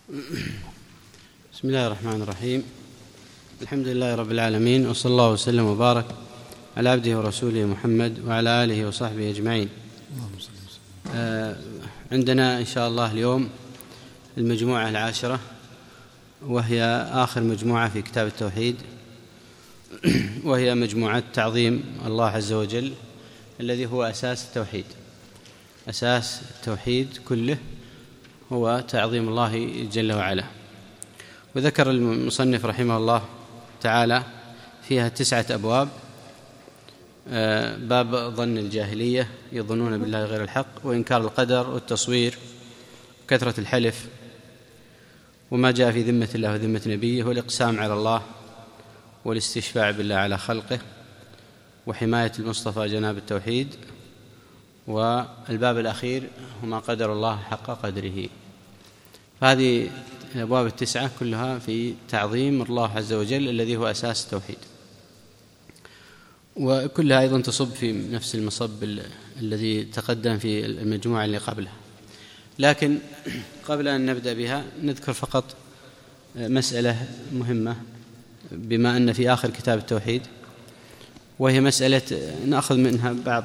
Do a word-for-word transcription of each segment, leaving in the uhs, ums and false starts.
بسم الله الرحمن الرحيم. الحمد لله رب العالمين، وصلى الله وسلم وبارك على عبده ورسوله محمد وعلى آله وصحبه أجمعين. آه عندنا إن شاء الله اليوم المجموعة العاشرة، وهي آخر مجموعة في كتاب التوحيد، وهي مجموعة تعظيم الله عز وجل الذي هو أساس التوحيد. أساس التوحيد كله هو تعظيم الله جل وعلا. وذكر المصنف رحمه الله تعالى فيها تسعة أبواب. باب ظن الجاهلية، يظنون بالله غير الحق، وإنكار القدر والتصوير، وكثرة الحلف، وما جاء في ذمة الله وذمة نبيه، والإقسام على الله، والاستشفاع بالله على خلقه، وحماية المصطفى جناب التوحيد. والباب الأخير هما قدر الله حق قدره. فهذه الأبواب التسعة كلها في تعظيم الله عز وجل الذي هو أساس التوحيد، وكلها أيضا تصب في نفس المصب الذي تقدم في المجموعة اللي قبلها. لكن قبل أن نبدأ بها نذكر فقط مسألة مهمة، بما أن في آخر كتاب التوحيد، وهي مسألة نأخذ منها بعض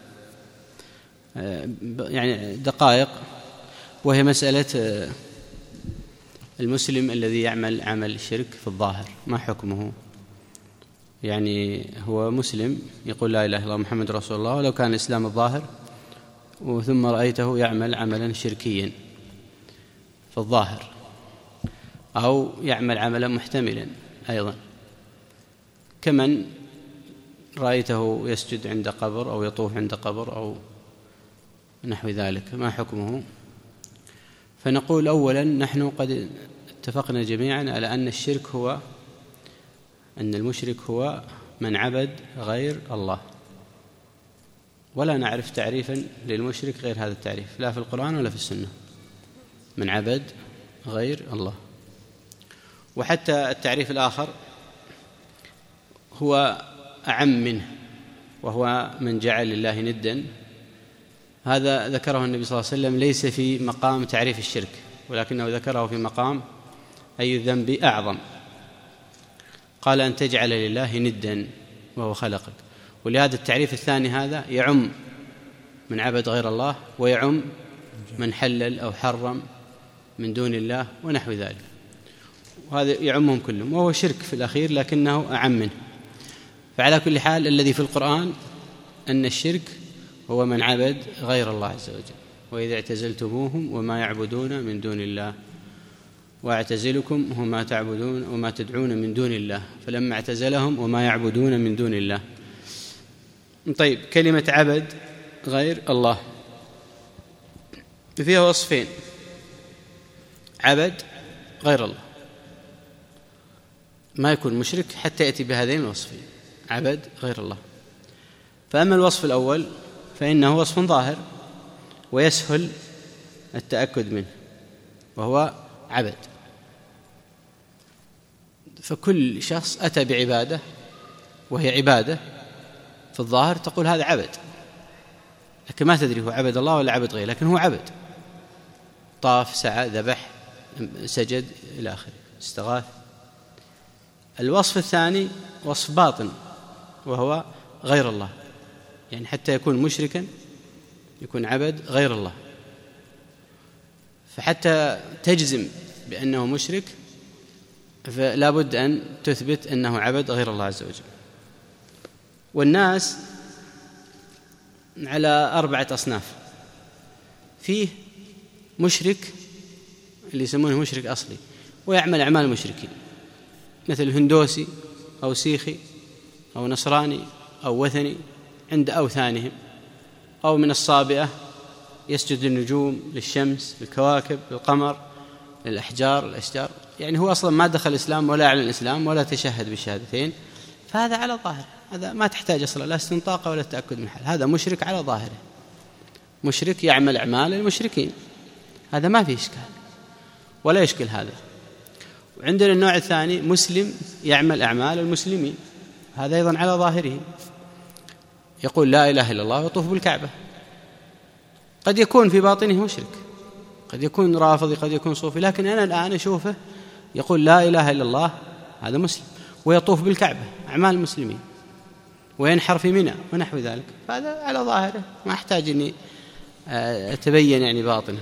يعني دقائق، وهي مسألة المسلم الذي يعمل عمل الشرك في الظاهر، ما حكمه؟ يعني هو مسلم يقول لا إله إلا الله محمد رسول الله، ولو كان الإسلام الظاهر، وثم رأيته يعمل عملا شركيا في الظاهر، أو يعمل عملا محتملا أيضا، كمن رأيته يسجد عند قبر أو يطوف عند قبر أو نحو ذلك، ما حكمه؟ فنقول أولا نحن قد اتفقنا جميعا على أن الشرك هو أن المشرك هو من عبد غير الله، ولا نعرف تعريفا للمشرك غير هذا التعريف، لا في القرآن ولا في السنة، من عبد غير الله. وحتى التعريف الآخر هو أعم منه، وهو من جعل لله ندا. هذا ذكره النبي صلى الله عليه وسلم ليس في مقام تعريف الشرك، ولكنه ذكره في مقام أي الذنب أعظم. قال أن تجعل لله ندا وهو خلقك. ولهذا التعريف الثاني هذا يعم من عبد غير الله، ويعم من حلل أو حرم من دون الله ونحو ذلك، وهذا يعمهم كلهم، وهو شرك في الأخير لكنه أعم منه. فعلى كل حال الذي في القرآن أن الشرك هو من عبد غير الله عز وجل. وإذا اعتزلتموهم وما يعبدون من دون الله واعتزلكم وما تعبدون وما تدعون من دون الله فلما اعتزلهم وما يعبدون من دون الله. طيب، كلمة عبد غير الله فيها وصفين: عبد غير الله، ما يكون مشرك حتى يأتي بهذين الوصفين، عبد غير الله. فأما الوصف الأول فإنه وصف ظاهر ويسهل التأكد منه، وهو عبد. فكل شخص أتى بعبادة وهي عبادة في الظاهر تقول هذا عبد، لكن ما تدري هو عبد الله ولا عبد غيره، لكن هو عبد. طاف، سعى، ذبح، سجد إلى آخره، استغاث. الوصف الثاني وصف باطن، وهو غير الله، يعني حتى يكون مشركا يكون عبد غير الله. فحتى تجزم بأنه مشرك فلا بد أن تثبت أنه عبد غير الله عز وجل. والناس على أربعة أصناف: فيه مشرك اللي يسمونه مشرك أصلي ويعمل أعمال المشركين، مثل هندوسي أو سيخي أو نصراني أو وثني عند أوثانهم، أو من الصابئة يسجد للنجوم، للشمس، للكواكب، للقمر، للأحجار، الأشجار، يعني هو أصلا ما دخل الإسلام ولا أعلن الإسلام ولا تشهد بالشهادتين. فهذا على ظاهر، هذا ما تحتاج أصلا لا استنطاق ولا التأكد من حال، هذا مشرك على ظاهره، مشرك يعمل أعمال المشركين، هذا ما فيه إشكال ولا يشكل هذا. وعندنا النوع الثاني مسلم يعمل أعمال المسلمين، هذا أيضا على ظاهره، يقول لا إله إلا الله ويطوف بالكعبة، قد يكون في باطنه مشرك قد يكون رافضي، قد يكون صوفي، لكن أنا الآن أشوفه يقول لا إله إلا الله، هذا مسلم، ويطوف بالكعبة، أعمال المسلمين، وينحر في منى ونحو ذلك، فهذا على ظاهره، ما أحتاج أني أتبين يعني باطنه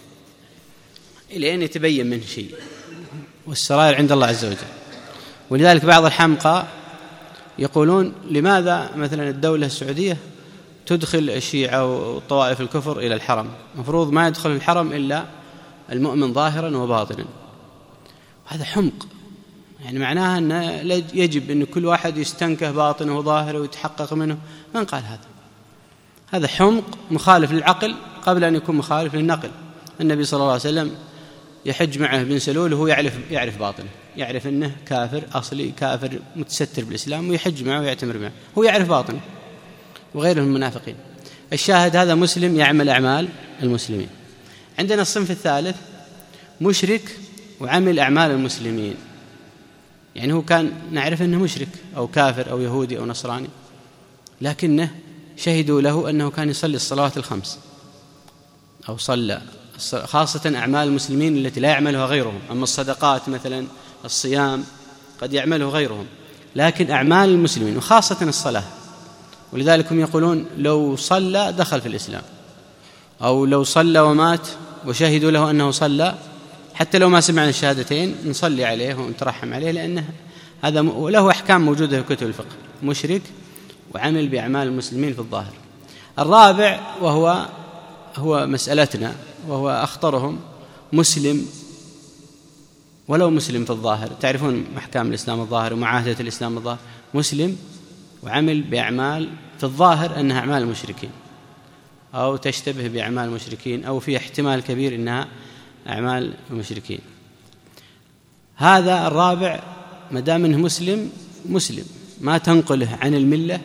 إلى أن يتبين منه شيء، والسرائر عند الله عز وجل. ولذلك بعض الحمقى يقولون لماذا مثلا الدولة السعودية تدخل الشيعة وطوائف الكفر إلى الحرم؟ مفروض ما يدخل الحرم إلا المؤمن ظاهرا وباطنا. هذا حمق، يعني معناها أن يجب أن كل واحد يستنكه باطنه وظاهره ويتحقق منه. من قال هذا؟ هذا حمق مخالف للعقل قبل أن يكون مخالف للنقل. النبي صلى الله عليه وسلم يحج معه بن سلول وهو يعرف, يعرف باطنه، يعرف أنه كافر أصلي، كافر متستر بالإسلام، ويحج معه ويعتمر معه، هو يعرف باطنه، وغيره من المنافقين. الشاهد هذا مسلم يعمل أعمال المسلمين. عندنا الصنف الثالث مشرك وعمل أعمال المسلمين، يعني هو كان نعرف أنه مشرك أو كافر أو يهودي أو نصراني، لكنه شهدوا له أنه كان يصلي الصلوات الخمس أو صلى، خاصة أعمال المسلمين التي لا يعملها غيرهم. أما الصدقات مثلا الصيام قد يعمله غيرهم، لكن أعمال المسلمين وخاصة الصلاة، ولذلك هم يقولون لو صلى دخل في الإسلام، أو لو صلى ومات وشهدوا له أنه صلى، حتى لو ما سمعنا الشهادتين نصلي عليه ونترحم عليه، لأنه هذا له أحكام موجودة في كتب الفقه، مشرك وعمل بأعمال المسلمين في الظاهر. الرابع وهو هو مسألتنا وهو أخطرهم، مسلم ولو مسلم في الظاهر، تعرفون أحكام الإسلام الظاهر ومعاهدة الإسلام الظاهر، مسلم وعمل بأعمال في الظاهر أنها أعمال المشركين أو تشتبه بأعمال المشركين أو في احتمال كبير أنها أعمال المشركين. هذا الرابع ما دام أنه مسلم مسلم ما تنقله عن الملة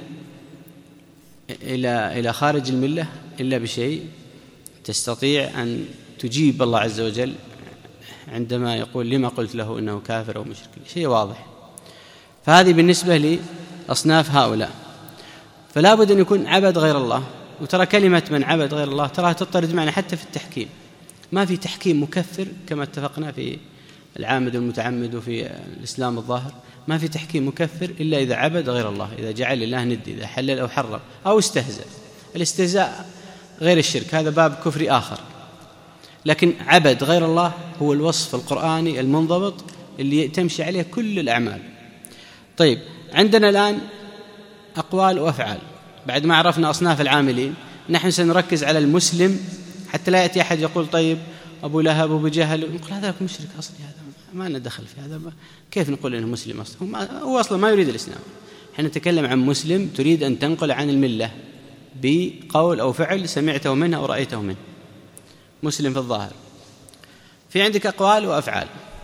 إلى إلى خارج الملة إلا بشيء تستطيع أن تجيب الله عز وجل عندما يقول لما قلت له إنه كافر أو مشرك، شيء واضح. فهذه بالنسبة لأصناف هؤلاء. فلا بد أن يكون عبد غير الله. وترى كلمة من عبد غير الله تراها تطرد معنا حتى في التحكيم، ما في تحكيم مكفر كما اتفقنا في العامد والمتعمد وفي الإسلام الظاهر، ما في تحكيم مكفر إلا إذا عبد غير الله، إذا جعل الله ند، إذا حلل أو حرم أو استهزأ. الاستهزاء غير الشرك، هذا باب كفر آخر، لكن عبد غير الله هو الوصف القرآني المنضبط اللي تمشي عليه كل الأعمال. طيب، عندنا الآن أقوال وأفعال. بعد ما عرفنا أصناف العاملين، نحن سنركز على المسلم حتى لا يأتي أحد يقول طيب أبو لهب وأبو جهل، نقول هذا مشرك أصلي، هذا ما ندخل في هذا، كيف نقول إنه مسلم أصلا؟ هو أصلا ما يريد الإسلام. حين نتكلم عن مسلم تريد أن تنقل عن الملة بقول أو فعل سمعته منه أو رأيته منه، مسلم في الظاهر. في عندك أقوال وأفعال.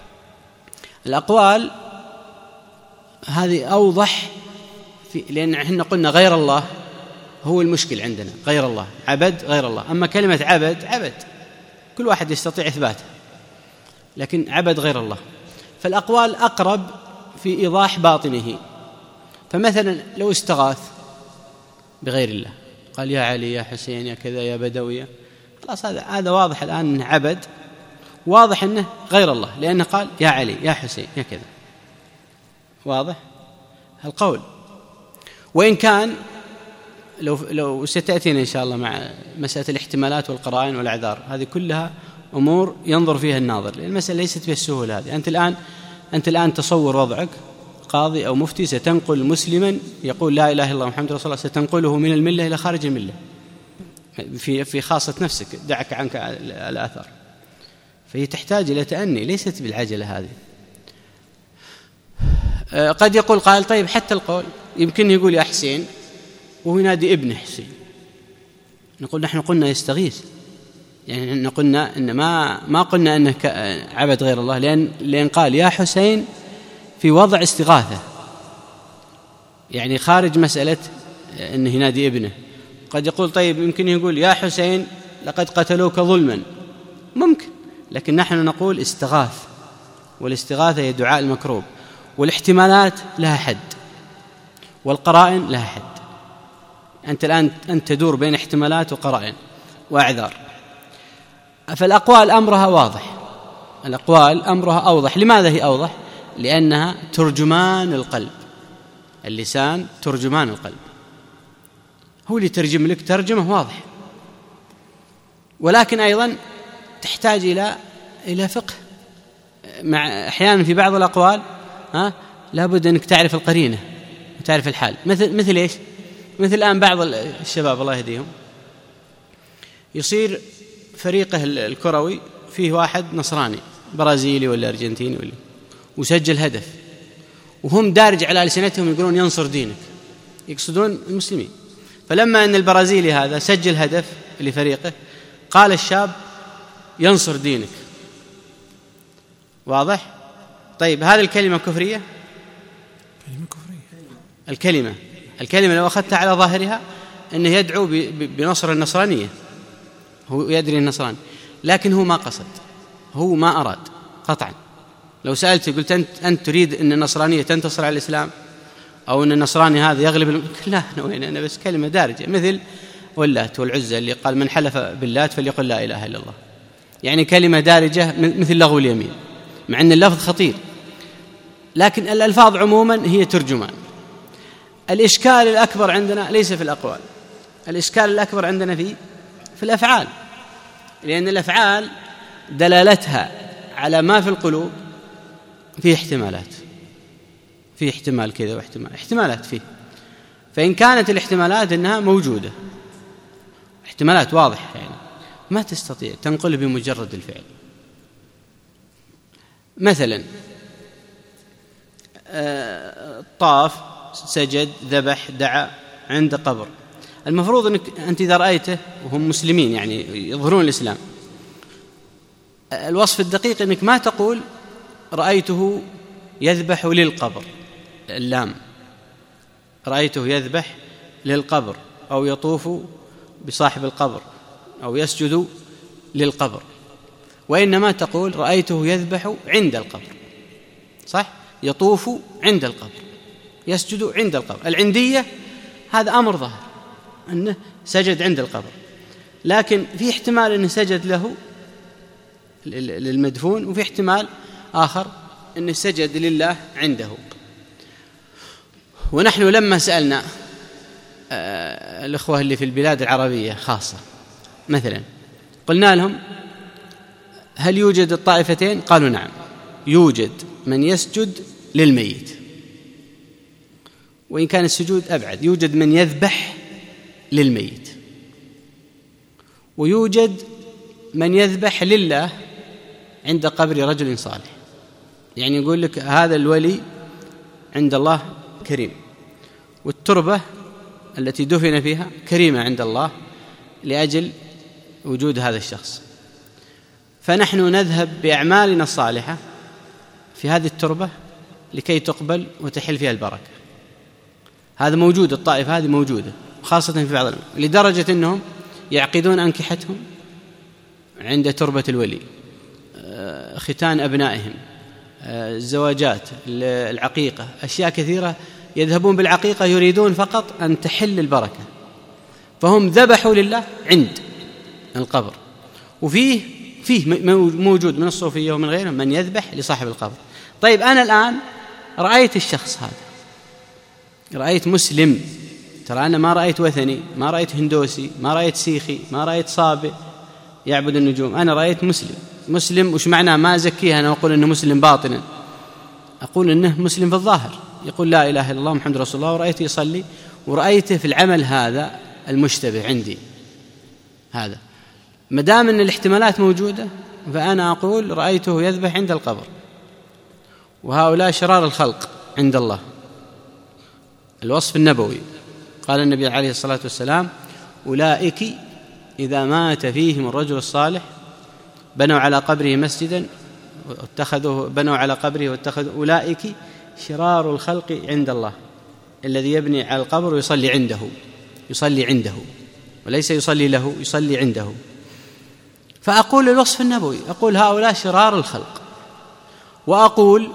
الأقوال هذه أوضح في، لأن احنا قلنا غير الله هو المشكل عندنا، غير الله، عبد غير الله. أما كلمة عبد عبد كل واحد يستطيع إثباته، لكن عبد غير الله. فالأقوال أقرب في إيضاح باطنه. فمثلا لو استغاث بغير الله، قال يا علي يا حسين يا كذا يا بدوية، خلاص هذا هذا واضح الآن أنه عبد، واضح أنه غير الله، لأنه قال يا علي يا حسين يا كذا، واضح القول. وإن كان لو لو ستأتينا إن شاء الله مع مسألة الاحتمالات والقرائن والأعذار، هذه كلها أمور ينظر فيها الناظر، لأن المسألة ليست بالسهولة هذه. أنت الآن أنت الآن تصور وضعك قاضي أو مفتي، ستنقل مسلما يقول لا إله إلا الله محمد رسول الله، ستنقله من الملة إلى خارج الملة في في خاصة نفسك، دعك عنك الآثار. فهي تحتاج إلى تأني، ليست بالعجلة هذه. قد يقول قال طيب حتى القول يمكن يقول يا حسين وهو ينادي ابن حسين، نقول نحن قلنا يستغيث، يعني نحن قلنا إن ما ما قلنا أنه عبد غير الله، لأن لأن قال يا حسين في وضع استغاثة، يعني خارج مسألة أنه ينادي ابنه. قد يقول طيب يمكن يقول يا حسين لقد قتلوك ظلما، ممكن، لكن نحن نقول استغاث، والاستغاثة هي دعاء المكروب، والاحتمالات لها حد والقرائن لها حد. أنت الآن أنت تدور بين احتمالات وقرائن وأعذار. فالأقوال أمرها واضح، الأقوال أمرها أوضح. لماذا هي أوضح؟ لأنها ترجمان القلب، اللسان ترجمان القلب، هو اللي ترجم لك ترجمة واضح. ولكن أيضا تحتاج إلى إلى فقه، مع أحيانا في بعض الأقوال ها لابد أنك تعرف القرينة وتعرف الحال. مثل مثل إيش؟ مثل الآن بعض الشباب الله يهديهم يصير فريقه الكروي فيه واحد نصراني برازيلي ولا أرجنتيني ولا وسجل هدف، وهم دارج على ألسنتهم يقولون ينصر دينك، يقصدون المسلمين. فلما أن البرازيلي هذا سجل هدف لفريقه قال الشاب ينصر دينك. واضح؟ طيب هذه الكلمة كفرية؟ كلمة كفرية. الكلمة الكلمة لو أخذتها على ظاهرها أنه يدعو بنصر النصرانية، هو يدري النصراني، لكن هو ما قصد، هو ما أراد قطعا. لو سألت قلت أنت, أنت تريد أن النصرانية تنتصر على الإسلام أو أن النصراني هذا يغلب الم... لا وين أنا بس كلمة دارجة، مثل واللات والعزى اللي قال من حلف باللات فليقل لا إله إلا الله، يعني كلمة دارجة مثل لغو اليمين، مع أن اللفظ خطير، لكن الألفاظ عموما هي ترجمان. الإشكال الأكبر عندنا ليس في الأقوال، الإشكال الأكبر عندنا في في الأفعال، لأن الأفعال دلالتها على ما في القلوب فيه احتمالات، فيه احتمال كذا واحتمال احتمالات فيه. فإن كانت الاحتمالات إنها موجودة، احتمالات واضحة، يعني ما تستطيع تنقل بمجرد الفعل. مثلا طاف، سجد، ذبح، دعا عند قبر، المفروض أنك أنت إذا رأيته وهم مسلمين يعني يظهرون الإسلام، الوصف الدقيق أنك ما تقول رأيته يذبح للقبر، اللام، رأيته يذبح للقبر أو يطوف بصاحب القبر أو يسجد للقبر، وإنما تقول رأيته يذبح عند القبر، صح؟ يطوف عند القبر، يسجد عند القبر. العندية هذا أمر ظاهر أنه سجد عند القبر، لكن في احتمال أنه سجد له للمدفون، وفي احتمال آخر أنه سجد لله عنده. ونحن لما سألنا الأخوة اللي في البلاد العربية خاصة مثلا قلنا لهم هل يوجد الطائفتين؟ قالوا نعم، يوجد من يسجد للميت، وإن كان السجود أبعد، يوجد من يذبح للميت، ويوجد من يذبح لله عند قبر رجل صالح. يعني يقول لك هذا الولي عند الله كريم، والتربة التي دفن فيها كريمة عند الله لأجل وجود هذا الشخص، فنحن نذهب بأعمالنا الصالحة في هذه التربة لكي تقبل وتحل فيها البركة. هذا موجود، الطائفة هذه موجودة خاصة في بعض، لدرجة أنهم يعقدون أنكحتهم عند تربة الولي، ختان أبنائهم، الزواجات، العقيقة، أشياء كثيرة يذهبون بالعقيقة يريدون فقط أن تحل البركة، فهم ذبحوا لله عند القبر. وفيه فيه موجود من الصوفية ومن غيرهم من يذبح لصاحب القبر. طيب أنا الآن رأيت الشخص هذا، رأيت مسلم، ترى أنا ما رأيت وثني، ما رأيت هندوسي، ما رأيت سيخي، ما رأيت صابئ يعبد النجوم، أنا رأيت مسلم. مسلم وش معناه؟ ما أزكيه أنا وأقول إنه مسلم باطنا، أقول إنه مسلم في الظاهر، يقول لا إله إلا الله محمد رسول الله، ورأيته يصلي، ورأيته في العمل هذا المشتبه عندي. هذا مدام أن الاحتمالات موجودة فأنا أقول رأيته يذبح عند القبر، وهؤلاء شرار الخلق عند الله. الوصف النبوي قال النبي عليه الصلاة والسلام أولئك إذا مات فيهم الرجل الصالح بنوا على قبره مسجدا واتخذوه، بنوا على قبره واتخذوا، أولئك شرار الخلق عند الله، الذي يبني على القبر ويصلي عنده، يصلي عنده وليس يصلي له، يصلي عنده. فأقول الوصف النبوي، أقول هؤلاء شرار الخلق، وأقول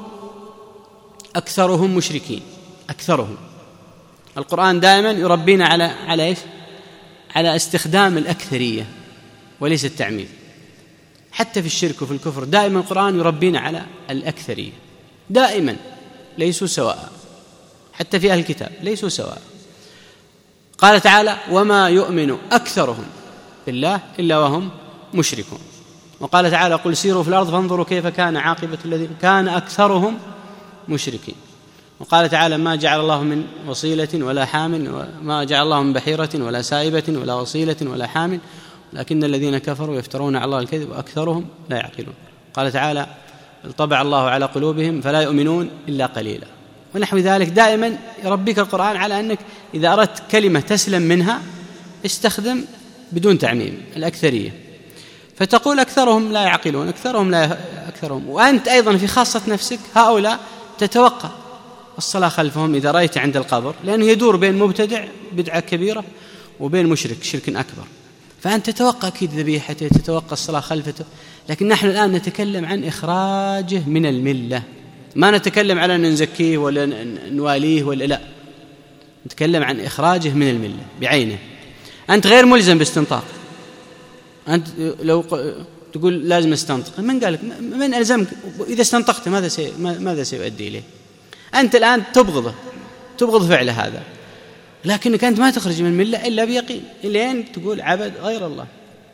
أكثرهم مشركين، أكثرهم. القرآن دائما يربينا على على إيش؟ على استخدام الأكثرية وليس التعميم. حتى في الشرك وفي الكفر دائما القرآن يربينا على الأكثرية، دائما ليسوا سواء، حتى في أهل الكتاب ليسوا سواء. قال تعالى: وما يؤمن أكثرهم بالله إلا وهم مشركون. وقال تعالى: قل سيروا في الأرض فانظروا كيف كان عاقبة الذين كان أكثرهم مشركين. وقال تعالى: ما جعل الله من وصيلة ولا حام، وما جعل الله من بحيرة ولا سائبة ولا وصيلة ولا حام، لكن الذين كفروا يفترون على الله الكذب وأكثرهم لا يعقلون. قال تعالى: طبع الله على قلوبهم فلا يؤمنون إلا قليلا. ونحو ذلك دائما يربيك القرآن على أنك إذا أردت كلمة تسلم منها استخدم بدون تعميم الأكثرية، فتقول أكثرهم لا يعقلون، أكثرهم لا أكثرهم. وأنت أيضا في خاصة نفسك هؤلاء تتوقع الصلاة خلفهم إذا رأيت عند القبر، لأنه يدور بين مبتدع بدعة كبيرة وبين مشرك شرك أكبر، فأنت تتوقع أكيد ذبيحته، تتوقع الصلاة خلفته. لكن نحن الآن نتكلم عن إخراجه من الملة، ما نتكلم على أن نزكيه ولا نواليه ولا لا، نتكلم عن إخراجه من الملة بعينه. أنت غير ملزم باستنطاق، أنت لو تقول لازم استنطق، من قالك؟ من ألزمك؟ إذا استنطقت ماذا سي ماذا سيؤدي إليه؟ أنت الآن تبغضه، تبغض فعله هذا، لكنك أنت ما تخرج من الملة إلا بيقين، إلين تقول عبد غير الله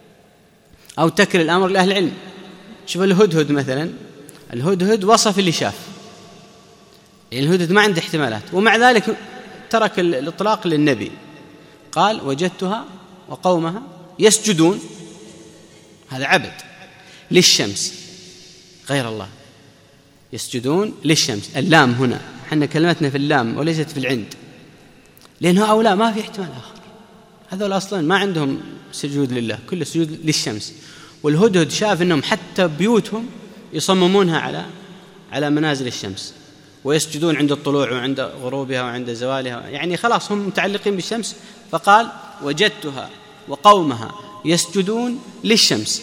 أو تكل الأمر لأهل العلم. شوف الهدهد مثلا، الهدهد وصف اللي شاف، الهدهد ما عنده احتمالات، ومع ذلك ترك الإطلاق للنبي، قال: وجدتها وقومها يسجدون، هذا عبد للشمس غير الله، يسجدون للشمس. اللام هنا حنا كلمتنا في اللام وليست في العند، لأنه أولا ما في احتمال آخر، هذول أصلا ما عندهم سجود لله، كل سجود للشمس. والهدهد شاف أنهم حتى بيوتهم يصممونها على على منازل الشمس، ويسجدون عند الطلوع وعند غروبها وعند زوالها، يعني خلاص هم متعلقين بالشمس. فقال: وجدتها وقومها يسجدون للشمس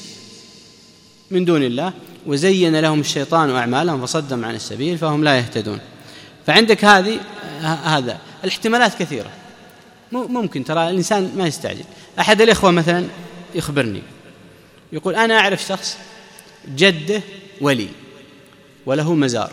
من دون الله وزين لهم الشيطان أعمالهم فصدهم عن السبيل فهم لا يهتدون. فعندك هذه هذا الاحتمالات كثيرة، ممكن ترى الإنسان ما يستعجل. أحد الإخوة مثلا يخبرني يقول: أنا أعرف شخص جده ولي وله مزار،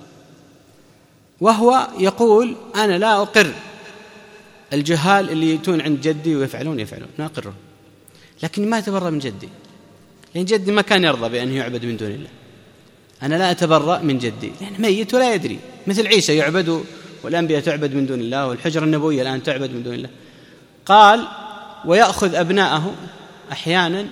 وهو يقول: أنا لا أقر الجهال اللي يتون عند جدي ويفعلون يفعلون لا أقره، لكن ما أتبرأ من جدي، لأن جدي ما كان يرضى بأن يعبد من دون الله. أنا لا أتبرأ من جدي لأنه ميت ولا يدري، مثل عيسى يعبد والأنبياء تعبد من دون الله، والحجرة النبوية الآن تعبد من دون الله. قال: ويأخذ أبناءه أحيانا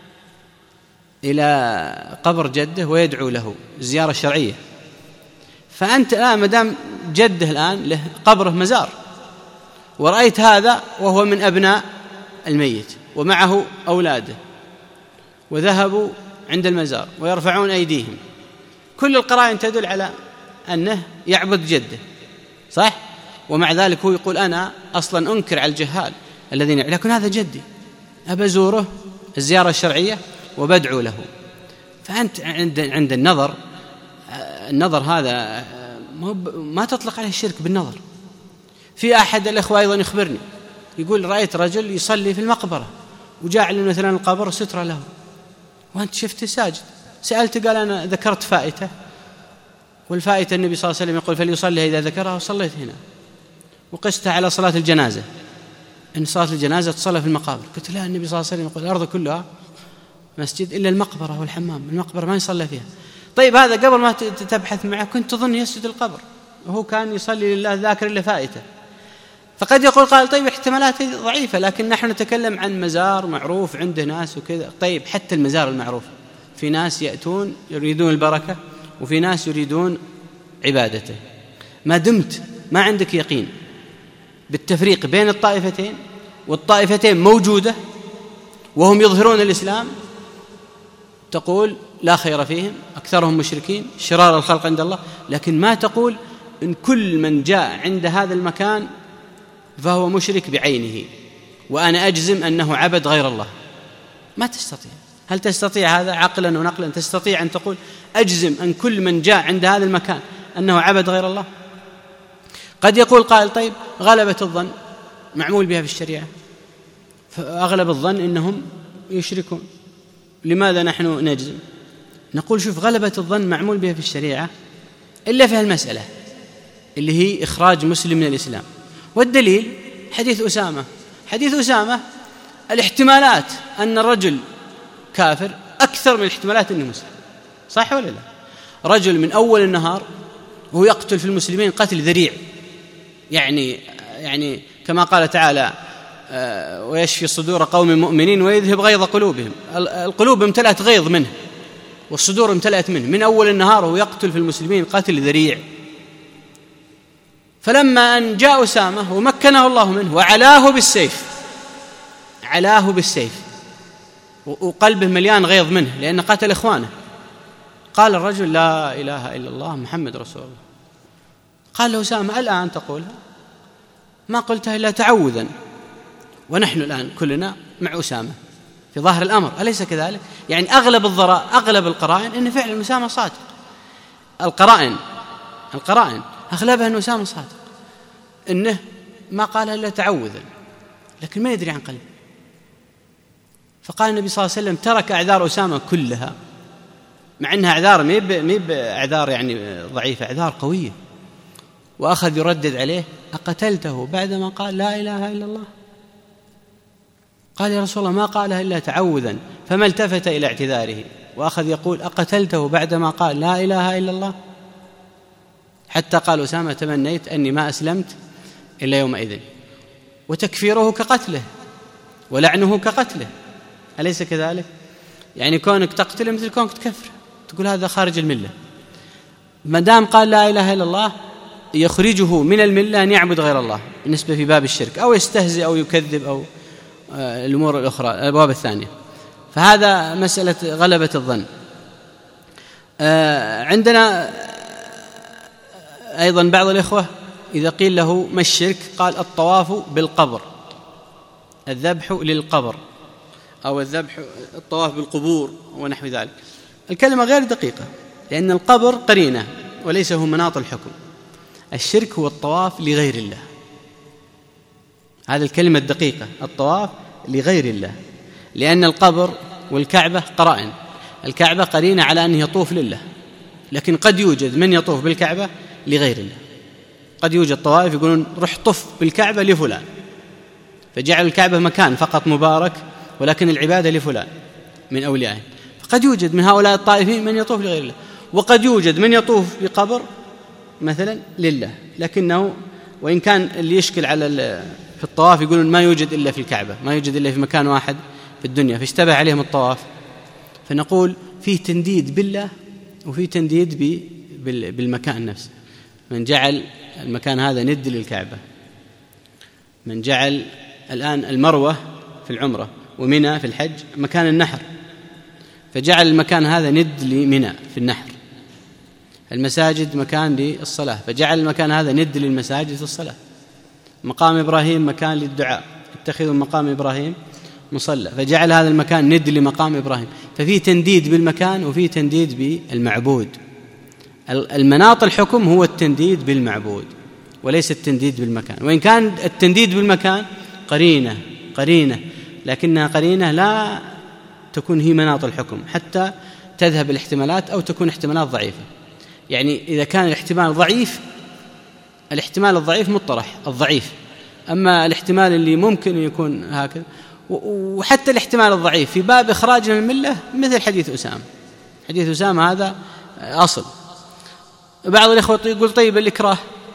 إلى قبر جده ويدعو له الزيارة الشرعية. فأنت الآن مدام جده الآن له قبره مزار، ورأيت هذا وهو من أبناء الميت ومعه أولاده وذهبوا عند المزار ويرفعون أيديهم، كل القرائن تدل على أنه يعبد جده، صح؟ ومع ذلك هو يقول: أنا أصلا أنكر على الجهال الذين، لكن هذا جدي، أبى أزوره الزيارة الشرعية وبدعو له. فأنت عند عند النظر النظر هذا ما تطلق عليه الشرك بالنظر. في أحد الأخوة أيضا يخبرني يقول: رأيت رجل يصلي في المقبرة وجعل مثلا القبر سترة له، وأنت شفته ساجد. سألت قال: أنا ذكرت فائتة، والفائتة النبي صلى الله عليه وسلم يقول: فليصلي إذا ذكرها، وصليت هنا. وقستها على صلاة الجنازة، أن صلاة الجنازة تصلى في المقابر. قلت: لا، النبي صلى الله عليه وسلم يقول: الأرض كلها مسجد إلا المقبرة والحمام، المقبرة ما يصلى فيها. طيب هذا قبل ما تبحث معه كنت تظن يسجد القبر، وهو كان يصلي لله ذاكر إلا فائتة. فقد يقول قال: طيب احتمالات ضعيفة، لكن نحن نتكلم عن مزار معروف عنده ناس وكذا. طيب حتى المزار المعروف في ناس يأتون يريدون البركة وفي ناس يريدون عبادته. ما دمت ما عندك يقين بالتفريق بين الطائفتين، والطائفتين موجودة وهم يظهرون الإسلام، تقول لا خير فيهم، أكثرهم مشركين، شرار الخلق عند الله. لكن ما تقول إن كل من جاء عند هذا المكان فهو مشرك بعينه، وأنا أجزم أنه عبد غير الله. ما تستطيع. هل تستطيع هذا عقلا ونقلا؟ تستطيع أن تقول أجزم أن كل من جاء عند هذا المكان أنه عبد غير الله؟ قد يقول قائل: طيب غلبة الظن معمول بها في الشريعة، فأغلب الظن إنهم يشركون، لماذا نحن نجزم؟ نقول شوف، غلبة الظن معمول بها في الشريعة إلا في هالمسألة اللي هي إخراج مسلم من الإسلام. والدليل حديث أسامة. حديث أسامة الاحتمالات أن الرجل كافر أكثر من الاحتمالات أنه مسلم، صح ولا لا؟ رجل من أول النهار وهو يقتل في المسلمين قتل ذريع، يعني يعني كما قال تعالى ويشفي صدور قوم مؤمنين ويذهب غيظ قلوبهم. القلوب امتلأت غيظ منه والصدور امتلأت منه، من أول النهار وهو يقتل في المسلمين قتل ذريع. فلما أن جاء أسامة ومكنه الله منه وعلاه بالسيف، علاه بالسيف وقلبه مليان غيظ منه لأن قتل إخوانه، قال الرجل لا إله إلا الله محمد رسول الله. قال له أسامة الآن تقولها؟ ما قلتها إلا تعوذا، ونحن الآن كلنا مع أسامة في ظاهر الأمر، أليس كذلك؟ يعني أغلب الضراء أغلب القرائن إن فعل أسامة صادق. القرائن القرائن أغلبها أن أسامة صادق، إنه ما قالها إلا تعوذا، لكن ما يدري عن قلبه. فقال النبي صلى الله عليه وسلم ترك أعذار أسامة كلها، مع أنها أعذار ميب أعذار يعني ضعيفة، أعذار قوية، وأخذ يردد عليه أقتلته بعدما قال لا إله إلا الله؟ قال يا رسول الله ما قالها إلا تعوذا، فما التفت إلى اعتذاره وأخذ يقول أقتلته بعدما قال لا إله إلا الله؟ حتى قال أسامة تمنيت أني ما أسلمت إلا يومئذ. وتكفيره كقتله ولعنه كقتله، أليس كذلك؟ يعني كونك تقتله مثل كونك تكفر، تقول هذا خارج الملة. ما دام قال لا إله إلا الله يخرجه من الملة أن يعبد غير الله بالنسبة في باب الشرك، أو يستهزئ أو يكذب أو الأمور الأخرى الأبواب الثانية. فهذا مسألة غلبة الظن. عندنا أيضا بعض الإخوة إذا قيل له ما الشرك قال الطواف بالقبر، الذبح للقبر، أو الذبح الطواف بالقبور ونحو ذلك. الكلمة غير دقيقة، لأن القبر قرينة وليس هو مناط الحكم. الشرك هو الطواف لغير الله، هذه الكلمة الدقيقة، الطواف لغير الله، لأن القبر والكعبة قرائن. الكعبة قرينة على أنه يطوف لله، لكن قد يوجد من يطوف بالكعبة لغير الله. قد يوجد طوائف يقولون رح طف بالكعبة لفلان، فجعل الكعبة مكان فقط مبارك ولكن العبادة لفلان من أوليائه. فقد يوجد من هؤلاء الطائفين من يطوف لغير الله، وقد يوجد من يطوف بقبر مثلا لله، لكنه وإن كان اللي يشكل على في الطواف يقولون ما يوجد إلا في الكعبة، ما يوجد إلا في مكان واحد في الدنيا، فاشتبه عليهم الطواف. فنقول فيه تنديد بالله وفيه تنديد بالمكان نفسه. من جعل المكان هذا ند للكعبة، من جعل الآن المروة في العمرة ومنى في الحج مكان النحر، فجعل المكان هذا ند لمنى في النحر. المساجد مكان للصلاة، فجعل المكان هذا ند للمساجد في الصلاة. مقام إبراهيم مكان للدعاء، اتخذوا مقام إبراهيم مصلى، فجعل هذا المكان ند لمقام إبراهيم. ففي تنديد بالمكان وفي تنديد بالمعبود. المناط الحكم هو التنديد بالمعبود وليس التنديد بالمكان، وإن كان التنديد بالمكان قرينة قرينة لكنها قرينة لا تكون هي مناط الحكم، حتى تذهب الاحتمالات أو تكون احتمالات ضعيفة. يعني إذا كان الاحتمال ضعيف، الاحتمال الضعيف مطرح الضعيف، أما الاحتمال اللي ممكن يكون هكذا. وحتى الاحتمال الضعيف في باب إخراج من الملة مثل حديث أسامة، حديث أسامة هذا أصل. بعض الإخوة يقول طيب الإكراه،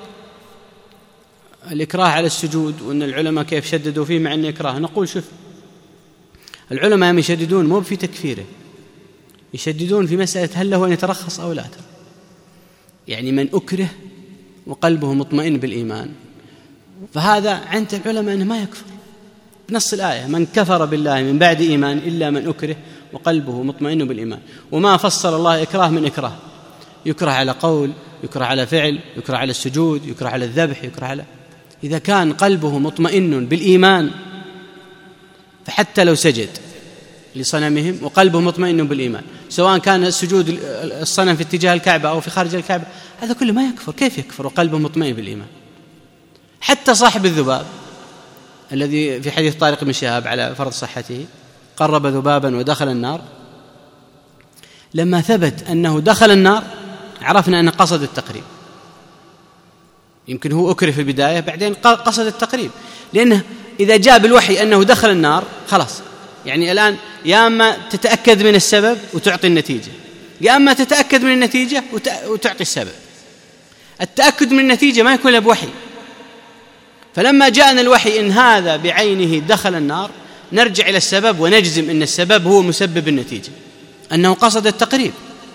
الإكراه على السجود، وأن العلماء كيف شددوا فيه مع أن إكراه. نقول شوف، العلماء يشددون مو في تكفيره، يشددون في مسألة هل له أن يترخص أو لا. يعني من أكره وقلبه مطمئن بالإيمان، فهذا عند العلماء أنه ما يكفر بنص الآية، من كفر بالله من بعد إيمان إلا من أكره وقلبه مطمئن بالإيمان. وما فصل الله إكراه من إكراه، يكره على قول، يكره على فعل، يكره على السجود، يكره على الذبح، يكره على. إذا كان قلبه مطمئن بالإيمان فحتى لو سجد لصنمهم وقلبه مطمئن بالإيمان، سواء كان السجود الصنم في اتجاه الكعبة أو في خارج الكعبة، هذا كله ما يكفر. كيف يكفر وقلبه مطمئن بالإيمان؟ حتى صاحب الذباب الذي في حديث طارق بن شهاب على فرض صحته قرب ذبابا ودخل النار لما ثبت أنه دخل النار عرفنا أنه قصد التقريب. يمكن هو أكره في البداية بعدين قصد التقريب، لأنه إذا جاء بالوحي أنه دخل النار خلاص، يعني الآن يا أما تتأكد من السبب وتعطي النتيجة، يا أما تتأكد من النتيجة وتعطي السبب. التأكد من النتيجة ما يكون إلا بوحي، فلما جاءنا الوحي إن هذا بعينه دخل النار نرجع إلى السبب ونجزم أن السبب هو مسبب النتيجة، أنه قصد التقريب.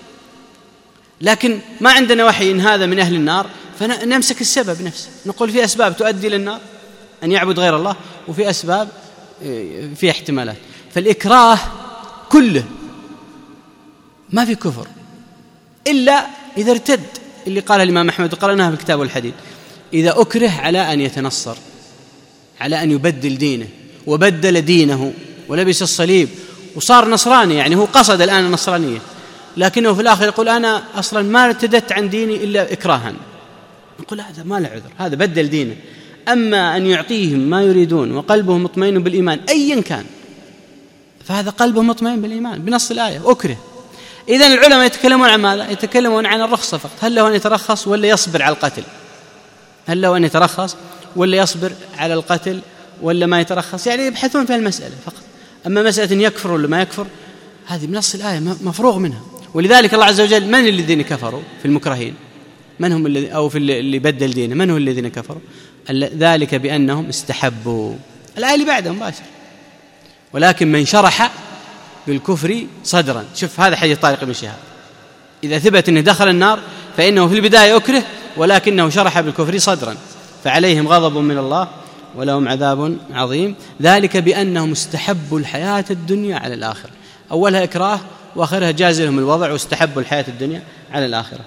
لكن ما عندنا وحي إن هذا من أهل النار فنمسك السبب نفسه، نقول في أسباب تؤدي للنار أن يعبد غير الله، وفي أسباب في احتمالات. فالإكراه كله ما في كفر إلا إذا ارتد، اللي قال الإمام أحمد وقرأناها في الكتاب والحديث، إذا أكره على أن يتنصر، على أن يبدل دينه وبدل دينه ولبس الصليب وصار نصراني، يعني هو قصد الآن النصرانية لكنه في الآخر يقول أنا أصلا ما ارتدت عن ديني إلا إكراها، نقول هذا ما له عذر، هذا بدل دينه. أما أن يعطيهم ما يريدون وقلبه مطمئن بالإيمان أيا كان، فهذا قلبه مطمئن بالإيمان بنص الآية أكره. إذن العلماء يتكلمون عن ماذا؟ يتكلمون عن الرخصة فقط، هل له أن يترخص ولا يصبر على القتل؟ هل له أن يترخص ولا يصبر على القتل ولا ما يترخص؟ يعني يبحثون في المسألة فقط. أما مسألة أن يكفر ولا ما يكفر هذه بنص الآية مفروغ منها. ولذلك الله عز وجل من الذين كفروا في المكرهين؟ من هم الذين أو في اللي بدل دينه؟ من هم الذين كفروا؟ ذلك بأنهم استحبوا، الآية اللي بعدها مباشر، ولكن من شرح بالكفر صدرا. شوف هذا حديث طارق بن شهاب، إذا ثبت أنه دخل النار فإنه في البداية أكره ولكنه شرح بالكفر صدرا فعليهم غضب من الله ولهم عذاب عظيم. ذلك بأنهم استحبوا الحياة الدنيا على الآخرة، أولها إكراه وآخرها جاز لهم الوضع واستحبوا الحياة الدنيا على الآخرة.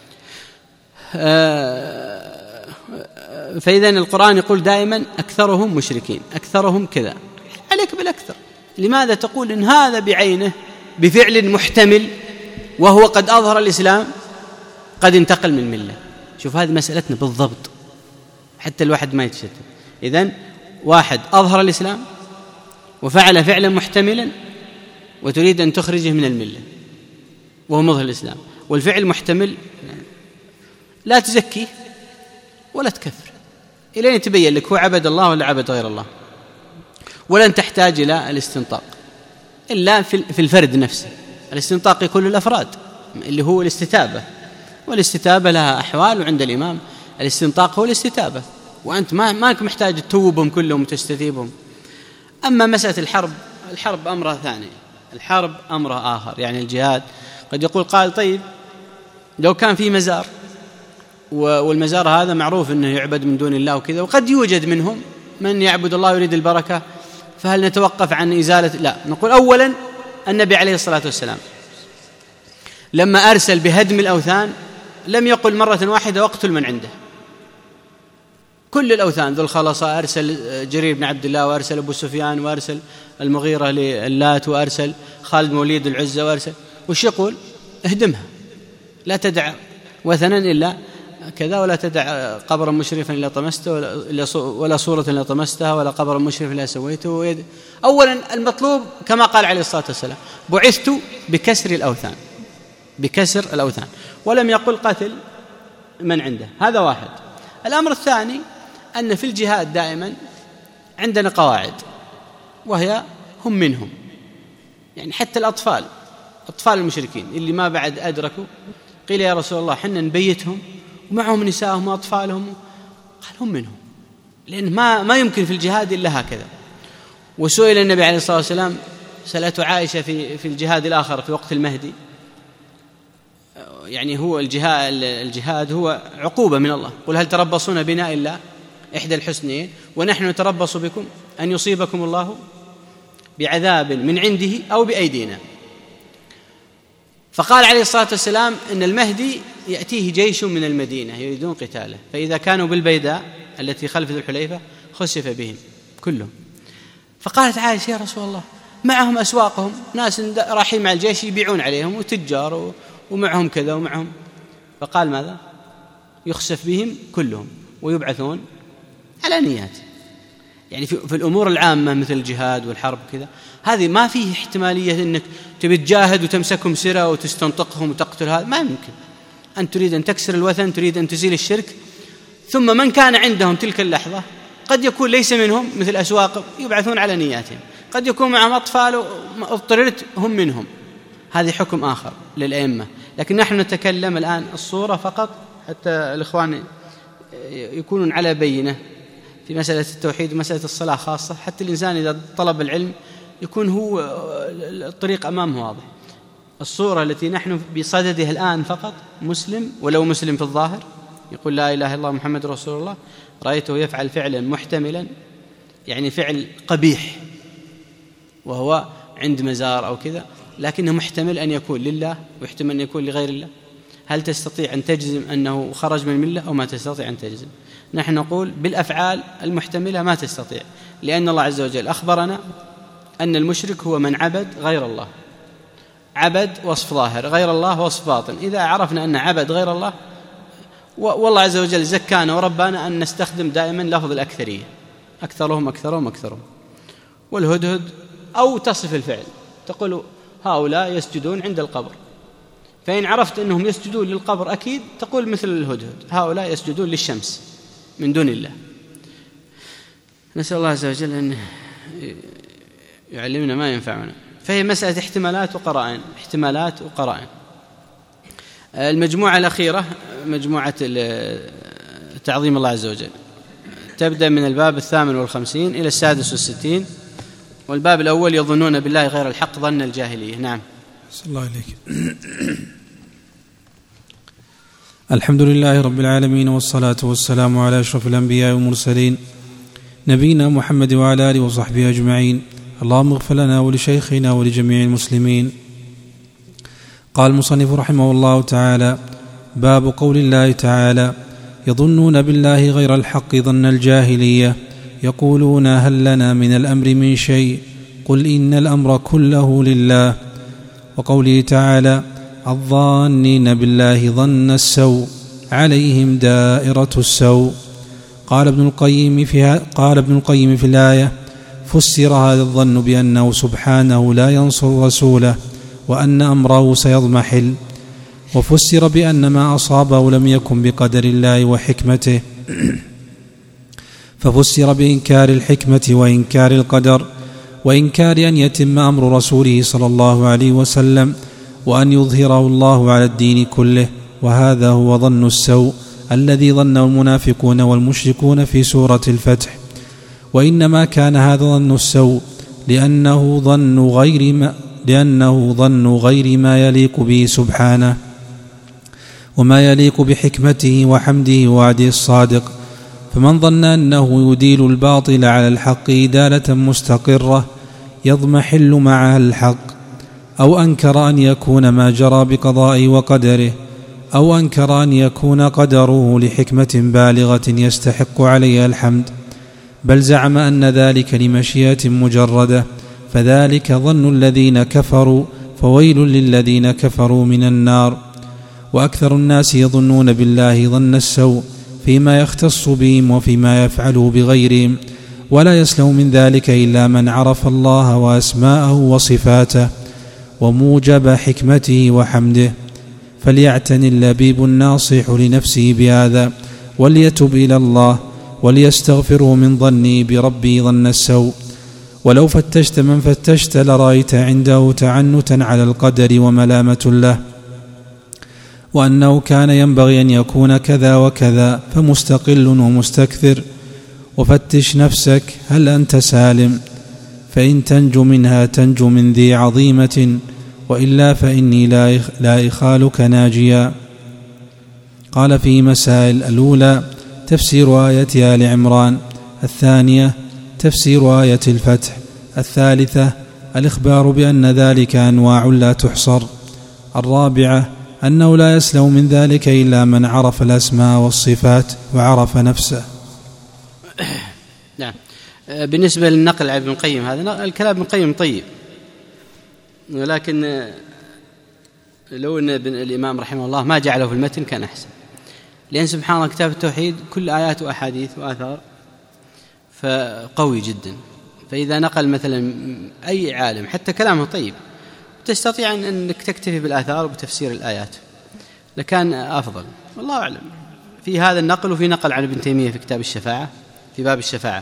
فإذا القرآن يقول دائما أكثرهم مشركين، أكثرهم كذا، عليك بالأكثر. لماذا تقول إن هذا بعينه بفعل محتمل وهو قد أظهر الإسلام قد انتقل من الملة؟ شوف هذه مسألتنا بالضبط حتى الواحد ما يتشتت. إذن واحد أظهر الإسلام وفعل فعلا محتملا وتريد أن تخرجه من الملة وهو مظهر الإسلام، والفعل محتمل لا تزكيه ولا تكفر إلى أن يتبين لك هو عبد الله ولا عبد غير الله، ولن تحتاج إلى الاستنطاق إلا في الفرد نفسه. الاستنطاق يكون للأفراد اللي هو الاستتابة، والاستتابة لها أحوال، وعند الإمام الاستنطاق هو الاستتابة، وأنت ما ماك محتاج تتوبهم كلهم وتستتيبهم. أما مسألة الحرب، الحرب أمرها ثاني، الحرب أمرها آخر. يعني الجهاد قد يقول قال طيب لو كان في مزار والمزار هذا معروف أنه يعبد من دون الله وكذا، وقد يوجد منهم من يعبد الله يريد البركة، فهل نتوقف عن إزالة؟ لا، نقول أولا النبي عليه الصلاة والسلام لما أرسل بهدم الأوثان لم يقل مرة واحدة واقتل من عنده، كل الأوثان ذو الخلصاء أرسل جرير بن عبد الله، وأرسل أبو سفيان، وأرسل المغيرة للات، وأرسل خالد موليد العزة، وأرسل وش يقول؟ اهدمها، لا تدع وثنا إلا كذا، ولا تدع قبرا مشرفا إلا طمسته، ولا صورة إلا طمستها، ولا قبرا مشرفا إلا سويته. أولا المطلوب كما قال عليه الصلاة والسلام بعثت بكسر الأوثان، بكسر الأوثان، ولم يقل قتل من عنده. هذا واحد. الأمر الثاني أن في الجهاد دائما عندنا قواعد، وهي هم منهم، يعني حتى الأطفال، أطفال المشركين اللي ما بعد أدركوا، قيل يا رسول الله حنا نبيتهم ومعهم نسائهم وأطفالهم، قال هم منهم، لأن ما ما يمكن في الجهاد إلا هكذا. وسئل النبي عليه الصلاة والسلام، سألته عائشة في في الجهاد الآخر في وقت المهدي، يعني هو الجهاد الجهاد هو عقوبة من الله، قل هل تربصون بنا إلا إحدى الحسنين ونحن نتربص بكم أن يصيبكم الله بعذاب من عنده أو بأيدينا. فقال عليه الصلاة والسلام إن المهدي يأتيه جيش من المدينة يريدون قتاله، فإذا كانوا بالبيداء التي خلف ذي الحليفة خسف بهم كلهم. فقالت عائشة يا رسول الله معهم أسواقهم، ناس رايحين مع الجيش يبيعون عليهم، وتجار ومعهم كذا ومعهم. فقال ماذا؟ يخسف بهم كلهم ويبعثون على نيات. يعني في الأمور العامة مثل الجهاد والحرب كذا، هذه ما فيه احتمالية أنك تبي تجاهد وتمسكهم سرة وتستنطقهم وتقتل، هذا ما يمكن. أنت تريد أن تكسر الوثن، تريد أن تزيل الشرك، ثم من كان عندهم تلك اللحظة قد يكون ليس منهم، مثل أسواق يبعثون على نياتهم، قد يكون معهم أطفال اضطررت هم منهم، هذه حكم آخر للأئمة. لكن نحن نتكلم الآن الصورة فقط حتى الإخوان يكونون على بينة في مسألة التوحيد ومسألة الصلاة خاصة، حتى الإنسان إذا طلب العلم يكون هو الطريق أمامه واضح. الصورة التي نحن بصددها الآن فقط مسلم، ولو مسلم في الظاهر يقول لا إله إلا الله محمد رسول الله، رأيته يفعل فعلا محتملا، يعني فعل قبيح وهو عند مزار أو كذا، لكنه محتمل أن يكون لله ويحتمل أن يكون لغير الله. هل تستطيع أن تجزم أنه خرج من الملة أو ما تستطيع أن تجزم؟ نحن نقول بالأفعال المحتملة ما تستطيع، لأن الله عز وجل أخبرنا أن المشرك هو من عبد غير الله. عبد وصف ظاهر، غير الله وصف باطن. إذا عرفنا أن عبد غير الله، والله عز وجل زكانا وربنا أن نستخدم دائما لفظ الأكثرية، أكثرهم أكثرهم أكثرهم. والهدهد أو تصف الفعل، تقول هؤلاء يسجدون عند القبر، فإن عرفت أنهم يسجدون للقبر أكيد تقول مثل الهدهد هؤلاء يسجدون للشمس من دون الله. نسأل الله عز وجل أن يعلمنا ما ينفعنا. فهي مسألة احتمالات وقرائن، احتمالات وقرائن. المجموعة الأخيرة مجموعة تعظيم الله عز وجل، تبدأ من الباب الثامن والخمسين إلى السادس والستين. والباب الأول يظنون بالله غير الحق ظن الجاهلية. نعم. صلى الله عليك. الحمد لله رب العالمين، والصلاة والسلام على أشرف الأنبياء والمرسلين نبينا محمد وعلى آله وصحبه أجمعين. اللهم اغفر لنا ولشيخنا ولجميع المسلمين. قال المصنف رحمه الله تعالى: باب قول الله تعالى: يظنون بالله غير الحق ظن الجاهلية، يقولون هل لنا من الأمر من شيء، قل إن الأمر كله لله. وقوله تعالى: الظانين بالله ظن السوء عليهم دائرة السوء. قال ابن القيم في, قال ابن القيم في الآية: فسر هذا الظن بأنه سبحانه لا ينصر رسوله وأن أمره سيضمحل، وفسر بأن ما أصابه لم يكن بقدر الله وحكمته، ففسر بإنكار الحكمة وإنكار القدر وإنكار أن يتم أمر رسوله صلى الله عليه وسلم وأن يظهره الله على الدين كله. وهذا هو ظن السوء الذي ظنه المنافقون والمشركون في سورة الفتح. وإنما كان هذا ظن السوء لأنه ظن غير ما, لأنه ظن غير ما يليق به سبحانه وما يليق بحكمته وحمده ووعده الصادق. فمن ظن أنه يديل الباطل على الحق إدالة مستقرة يضمحل معها الحق، أو أنكر أن يكون ما جرى بقضائه وقدره، أو أنكر أن يكون قدره لحكمة بالغة يستحق عليها الحمد، بل زعم أن ذلك لمشيئة مجردة، فذلك ظن الذين كفروا، فويل للذين كفروا من النار. وأكثر الناس يظنون بالله ظن السوء فيما يختص بهم وفيما يفعله بغيرهم، ولا يسلم من ذلك إلا من عرف الله وأسماءه وصفاته وموجب حكمته وحمده. فليعتني اللبيب الناصح لنفسه بهذا، وليتب إلى الله وليستغفره من ظنه بربه ظن السوء. ولو فتشت من فتشت لرأيت عنده تعنتا على القدر وملامة له، وأنه كان ينبغي أن يكون كذا وكذا، فمستقل ومستكثر. وفتش نفسك هل أنت سالم، فإن تنجو منها تنجو من ذي عظيمة، وإلا فإني لا إخالك ناجيا. قال في مسائل: الأولى تفسير آية آل عمران، الثانية تفسير آية الفتح، الثالثة الإخبار بأن ذلك أنواع لا تحصر، الرابعة أنه لا يسلم من ذلك إلا من عرف الأسماء والصفات وعرف نفسه. نعم. بالنسبة للنقل عن ابن القيم، هذا الكلام ابن القيم طيب، ولكن لو أن الإمام رحمه الله ما جعله في المتن كان أحسن، لأن سبحان الله كتاب التوحيد كل آيات وأحاديث وآثار، فقوي جدا. فإذا نقل مثلا أي عالم حتى كلامه طيب تستطيع أنك تكتفي بالآثار وبتفسير الآيات لكان أفضل، والله أعلم. في هذا النقل، وفي نقل عن ابن تيمية في كتاب الشفاعة في باب الشفاعة.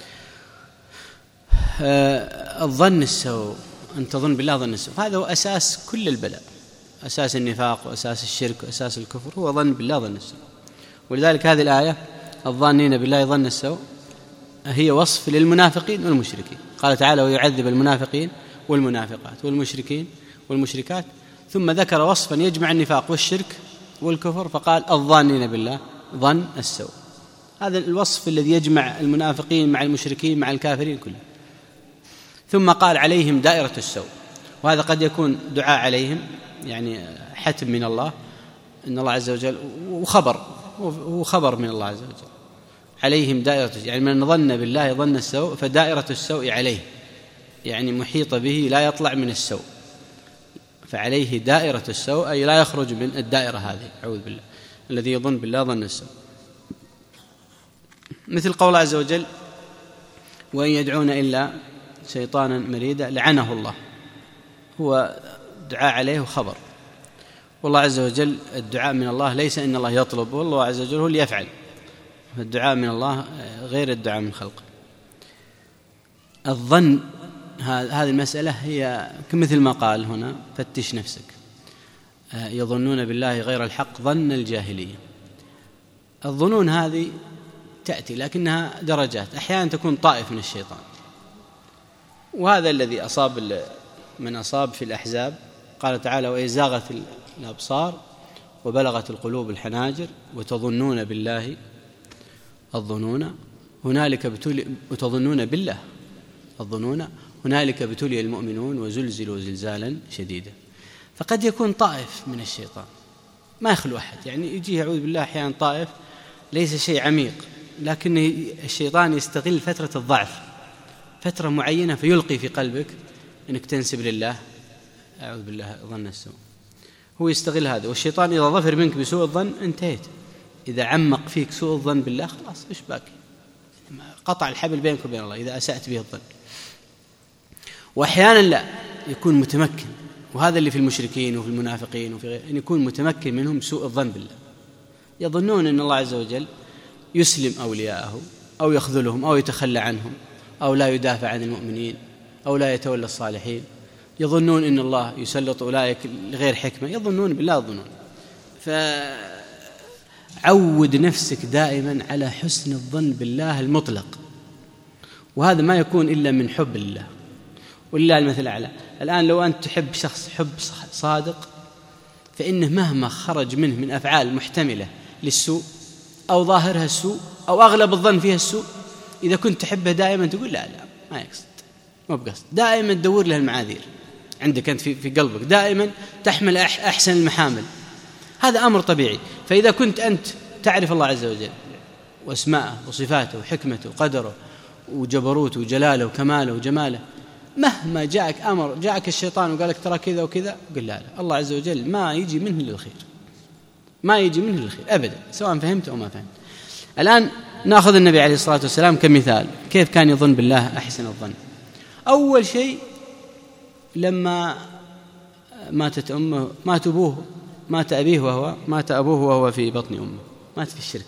الظن السوء، أن تظن بالله ظن السوء، هذا هو أساس كل البلاء، أساس النفاق وأساس الشرك وأساس الكفر هو ظن بالله ظن السوء. ولذلك هذه الآية الظانين بالله ظن السوء هي وصف للمنافقين والمشركين. قال تعالى: ويعذب المنافقين والمنافقات والمشركين والمشركات، ثم ذكر وصفا يجمع النفاق والشرك والكفر فقال: الظانين بالله ظن السوء. هذا الوصف الذي يجمع المنافقين مع المشركين مع الكافرين كله. ثم قال: عليهم دائرة السوء، وهذا قد يكون دعاء عليهم، يعني حتم من الله، إن الله عز وجل، وخبر وخبر من الله عز وجل. عليهم دائرة، يعني من ظن بالله ظن السوء فدائرة السوء عليه، يعني محيط به لا يطلع من السوء، فعليه دائرة السوء أي لا يخرج من الدائرة هذه، أعوذ بالله، الذي يظن بالله ظن السوء. مثل قول عز وجل: وإن يدعون إلا شيطانا مريدا لعنه الله، هو دعاء عليه وخبر. والله عز وجل الدعاء من الله ليس إن الله يطلب، والله عز وجل هو اللي يفعل، فالدعاء من الله غير الدعاء من خلقه. الظن هذه المسألة هي مثل ما قال هنا: فتش نفسك، يظنون بالله غير الحق ظن الجاهلية. الظنون هذه تأتي لكنها درجات، أحيانا تكون طائف من الشيطان، وهذا الذي أصاب من أصاب في الأحزاب. قال تعالى: وإذ زاغت الأبصار وبلغت القلوب الحناجر وتظنون بالله الظنون هنالك ابتلي وتظنون بالله الظنون هنالك ابتلي المؤمنون وزلزلوا زلزالا شديدا. فقد يكون طائف من الشيطان، ما يخلو أحد، يعني يجي يعوذ بالله أحيانا طائف ليس شيء عميق، لكن الشيطان يستغل فترة الضعف، فترة معينة، فيلقي في قلبك أنك تنسب لله أعوذ بالله ظن السوء. هو يستغل هذا، والشيطان إذا ظفر منك بسوء الظن انتهيت. إذا عمق فيك سوء الظن بالله خلاص، إيش باقي؟ قطع الحبل بينك وبين الله إذا أسأت به الظن. وأحيانا لا، يكون متمكن، وهذا اللي في المشركين وفي المنافقين وفي غير، أن يكون متمكن منهم سوء الظن بالله، يظنون أن الله عز وجل يسلم أولياءه أو يخذلهم أو يتخلى عنهم أو لا يدافع عن المؤمنين أو لا يتولى الصالحين، يظنون أن الله يسلط أولئك لغير حكمة، يظنون بالله الظنون. فعود نفسك دائما على حسن الظن بالله المطلق، وهذا ما يكون إلا من حب الله، ولله المثل الأعلى. الآن لو أنت تحب شخص حب صادق، فإنه مهما خرج منه من أفعال محتملة للسوء أو ظاهرها السوء أو أغلب الظن فيها السوء، إذا كنت تحبه دائما تقول لا لا ما يقصد، ما بقصد، دائما تدور له المعاذير عندك أنت في قلبك، دائما تحمل أحسن المحامل. هذا أمر طبيعي. فإذا كنت أنت تعرف الله عز وجل واسماءه وصفاته وحكمته وقدره وجبروته وجلاله وكماله وجماله، مهما جاءك أمر، جاءك الشيطان وقال لك ترى كذا وكذا، قل لا لا، الله عز وجل ما يجي منه للخير، ما يجي منه للخير أبدا، سواء فهمت أو ما فهمت. الآن نأخذ النبي عليه الصلاة والسلام كمثال، كيف كان يظن بالله أحسن الظن. أول شيء لما ماتت أمه، مات أبوه، مات أبيه وهو مات أبوه وهو في بطن أمه، مات في الشرك،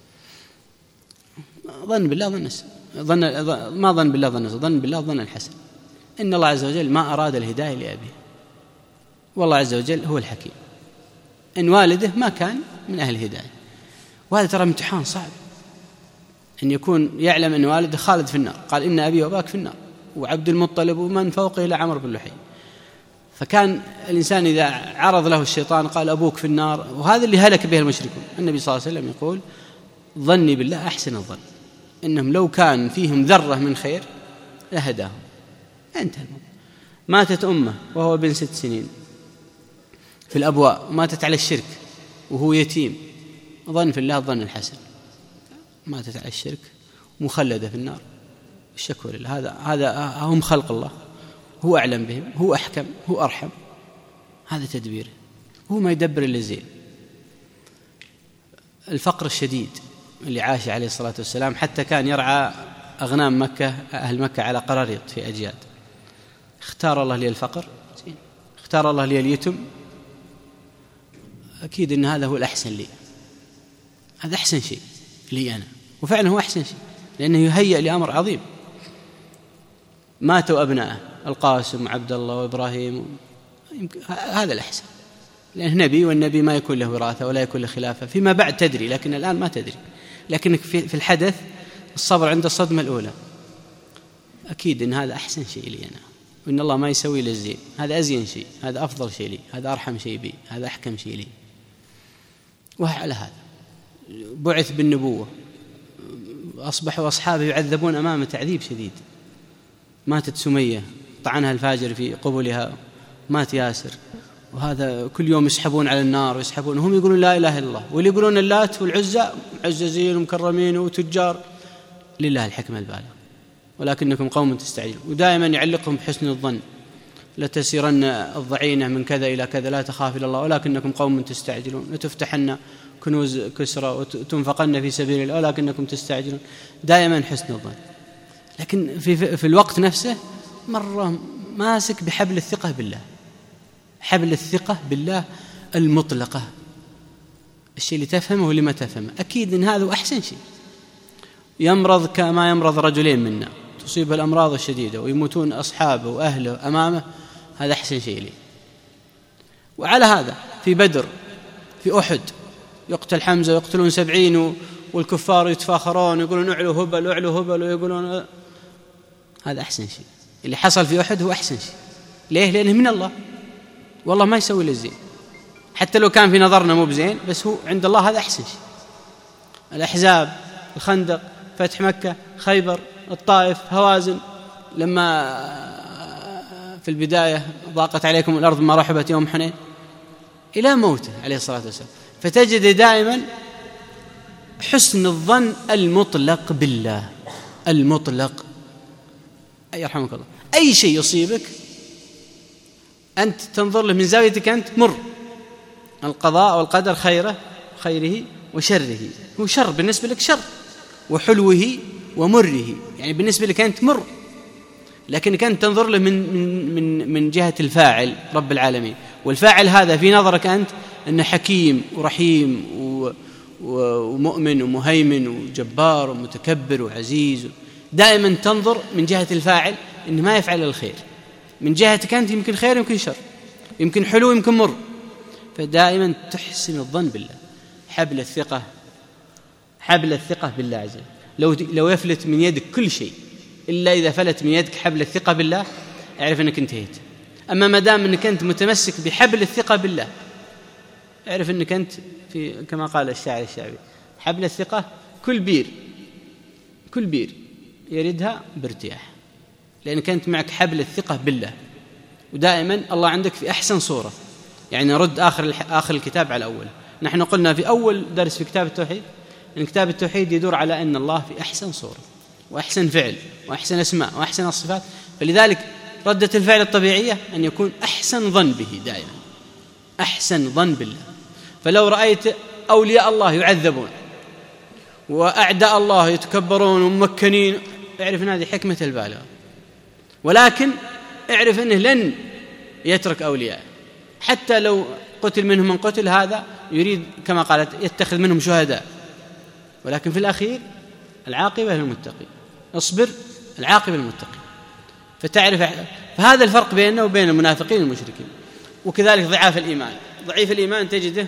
ظن بالله ظن ظن ما ظن بالله ظن ظن بالله ظن الحسن، إن الله عز وجل ما أراد الهداية لأبيه، والله عز وجل هو الحكيم، إن والده ما كان من أهل الهداية. وهذا ترى امتحان صعب، أن يكون يعلم أن والده خالد في النار، قال إن أبي وأباك في النار، وعبد المطلب ومن فوقه إلى عمرو بن لحي. فكان الإنسان إذا عرض له الشيطان قال أبوك في النار، وهذا اللي هلك به المشركون. النبي صلى الله عليه وسلم يقول ظني بالله أحسن الظن، إنهم لو كان فيهم ذرة من خير لهداهم. انتهى الموضوع. ماتت أمه وهو بن ست سنين في الأبواء، ماتت على الشرك وهو يتيم، ظن في الله الظن الحسن، ماتت على الشرك مخلدة في النار، الشكوى لله. هذا هذا هم خلق الله، هو أعلم بهم، هو أحكم، هو أرحم، هذا تدبيره، هو ما يدبر إلا زين. الفقر الشديد اللي عاش عليه الصلاة والسلام، حتى كان يرعى أغنام مكة أهل مكة على قراريط في أجياد. اختار الله لي الفقر، اختار الله لي اليتم، أكيد أن هذا هو الأحسن لي، هذا أحسن شيء لي أنا، وفعلا هو أحسن شيء، لأنه يهيئ لأمر عظيم. ماتوا أبناءه القاسم وعبد الله وإبراهيم، هذا الأحسن، لأنه نبي، والنبي ما يكون له وراثة ولا يكون له خلافة فيما بعد تدري، لكن الآن ما تدري. لكنك في الحدث الصبر عند الصدمة الأولى، أكيد أن هذا أحسن شيء لي أنا، وإن الله ما يسوي للزين، هذا أزين شيء، هذا أفضل شيء لي، هذا أرحم شيء بي، هذا أحكم شيء لي. وعلى هذا بعث بالنبوة، أصبحوا أصحابه يعذبون أمامه تعذيب شديد. ماتت سمية طعنها الفاجر في قبلها، مات ياسر، وهذا كل يوم يسحبون على النار ويسحبون، هم يقولون لا إله إلا الله، واللي يقولون اللات والعزى معززين ومكرمين وتجار. لله الحكمة البالغة، ولكنكم قوم تستعجلون. ودائما يعلقهم بحسن الظن، لتسيرن الضعينة من كذا إلى كذا لا تخاف إلا الله ولكنكم قوم تستعجلون، لتفتحن كنوز كسرى وتنفقن في سبيل الله ولكنكم تستعجلون. دائما حسن الظن، لكن في, في الوقت نفسه مرة ماسك بحبل الثقة بالله، حبل الثقة بالله المطلقة، الشيء اللي تفهمه واللي ما تفهمه، أكيد إن هذا أحسن شيء. يمرض كما يمرض رجلين منا، تصيب الأمراض الشديدة ويموتون أصحابه وأهله أمامه، هذا أحسن شيء لي. وعلى هذا في بدر، في أحد، يقتل حمزة ويقتلون سبعين والكفار يتفاخرون يقولون اعلوا هبل اعلوا هبل، ويقولون هذا أحسن شيء. اللي حصل في أحد هو أحسن شيء. ليه؟ لأنه من الله، والله ما يسوي للزين، حتى لو كان في نظرنا مو بزين، بس هو عند الله هذا أحسن شيء. الأحزاب، الخندق، فتح مكة، خيبر، الطائف، هوازن، لما في البداية ضاقت عليكم الأرض ما رحبت يوم حنين، إلى موته عليه الصلاة والسلام. فتجد دائما حسن الظن المطلق بالله، المطلق. أي يرحمك الله، أي شيء يصيبك أنت تنظر له من زاويتك أنت، مر القضاء والقدر، خيره خيره وشره، هو شر بالنسبة لك شر، وحلوه ومره، يعني بالنسبة لك أنت مر، لكنك أنت تنظر له من, من, من, من جهة الفاعل رب العالمين. والفاعل هذا في نظرك أنت أنه حكيم ورحيم ومؤمن ومهيمن وجبار ومتكبر وعزيز. دائما تنظر من جهة الفاعل أنه ما يفعل الخير، من جهتك أنت يمكن خير يمكن شر، يمكن حلو يمكن مر، فدائما تحسن الظن بالله. حبل الثقة، حبل الثقة بالله عز وجل، لو لو يفلت من يدك كل شيء إلا إذا فلت من يدك حبل الثقة بالله، اعرف أنك انتهيت. أما ما دام أنك أنت متمسك بحبل الثقة بالله، اعرف أنك أنت في كما قال الشاعر الشعبي، حبل الثقة كل بير، كل بير يردها بارتياح، لأنك أنت معك حبل الثقة بالله. ودائما الله عندك في أحسن صورة، يعني رد آخر آخر الكتاب على أول. نحن قلنا في أول درس في كتاب التوحيد أن كتاب التوحيد يدور على أن الله في أحسن صورة وأحسن فعل وأحسن أسماء وأحسن الصفات، فلذلك ردة الفعل الطبيعية أن يكون أحسن ظن به دائما، أحسن ظن بالله. فلو رأيت أولياء الله يعذبون وأعداء الله يتكبرون وممكنين، اعرف أن هذه حكمة البالغة، ولكن اعرف أنه لن يترك أولياء، حتى لو قتل منهم من قتل، هذا يريد كما قالت يتخذ منهم شهداء، ولكن في الأخير العاقبة للمتقين، اصبر العاقبة للمتقين. فتعرف، فهذا الفرق بيننا وبين المنافقين والمشركين. وكذلك ضعاف الإيمان، ضعيف الإيمان تجده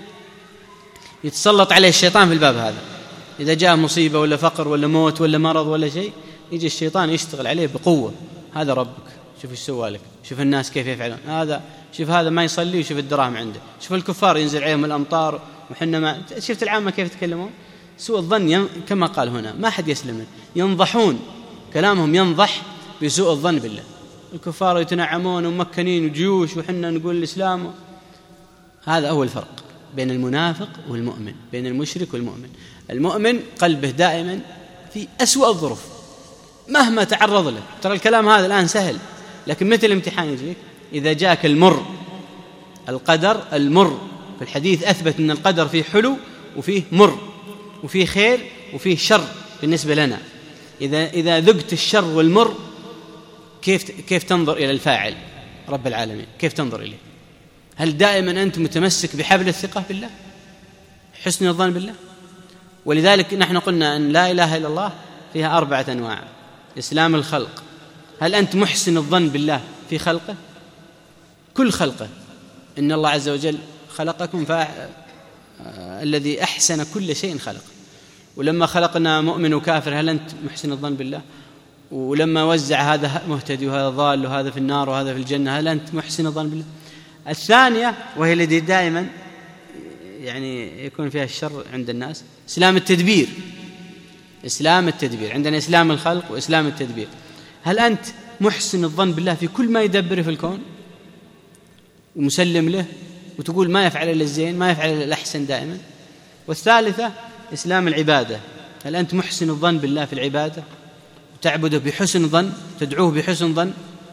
يتسلط عليه الشيطان في الباب هذا، إذا جاء مصيبة ولا فقر ولا موت ولا مرض ولا شيء، يجي الشيطان يشتغل عليه بقوة. هذا ربك، شوف ايش سوى لك، شوف الناس كيف يفعلون، هذا شوف هذا ما يصلي وشوف الدراهم عنده، شوف الكفار ينزل عليهم الأمطار وحنا ما، شفت العامة كيف يتكلمون، سوء الظن ين... كما قال هنا ما حد يسلم، ينضحون، كلامهم ينضح بسوء الظن بالله. الكفار يتنعمون ومكنين وجيوش وحنا نقول الإسلام. هذا أول فرق بين المنافق والمؤمن، بين المشرك والمؤمن. المؤمن قلبه دائما في أسوأ الظروف مهما تعرض له. ترى الكلام هذا الآن سهل، لكن مثل الامتحان يجيك إذا جاك المر، القدر المر، في الحديث أثبت أن القدر فيه حلو وفيه مر، وفيه خير وفيه شر بالنسبة لنا. إذا إذا ذقت الشر والمر كيف كيف تنظر إلى الفاعل رب العالمين؟ كيف تنظر إليه؟ هل دائما أنت متمسك بحبل الثقة بالله، حسن الظن بالله؟ ولذلك نحن قلنا أن لا إله إلا الله فيها أربعة أنواع. إسلام الخلق، هل أنت محسن الظن بالله في خلقه؟ كل خلقه، إن الله عز وجل خلقكم فا... الذي أحسن كل شيء خلق. ولما خلقنا مؤمن وكافر هل أنت محسن الظن بالله؟ ولما وزع هذا مهتدي وهذا ضال وهذا في النار وهذا في الجنة هل أنت محسن الظن بالله؟ الثانية وهي التي دائما يعني يكون فيها الشر عند الناس، إسلام التدبير. إسلام التدبير، عندنا إسلام الخلق وإسلام التدبير. هل أنت محسن الظن بالله في كل ما يدبر في الكون ومسلم له وتقول ما يفعل إلا الزين، ما يفعل إلا الأحسن دائما؟ والثالثة إسلام العبادة، هل أنت محسن الظن بالله في العبادة وتعبده بحسن ظن، تدعوه بحسن ظن؟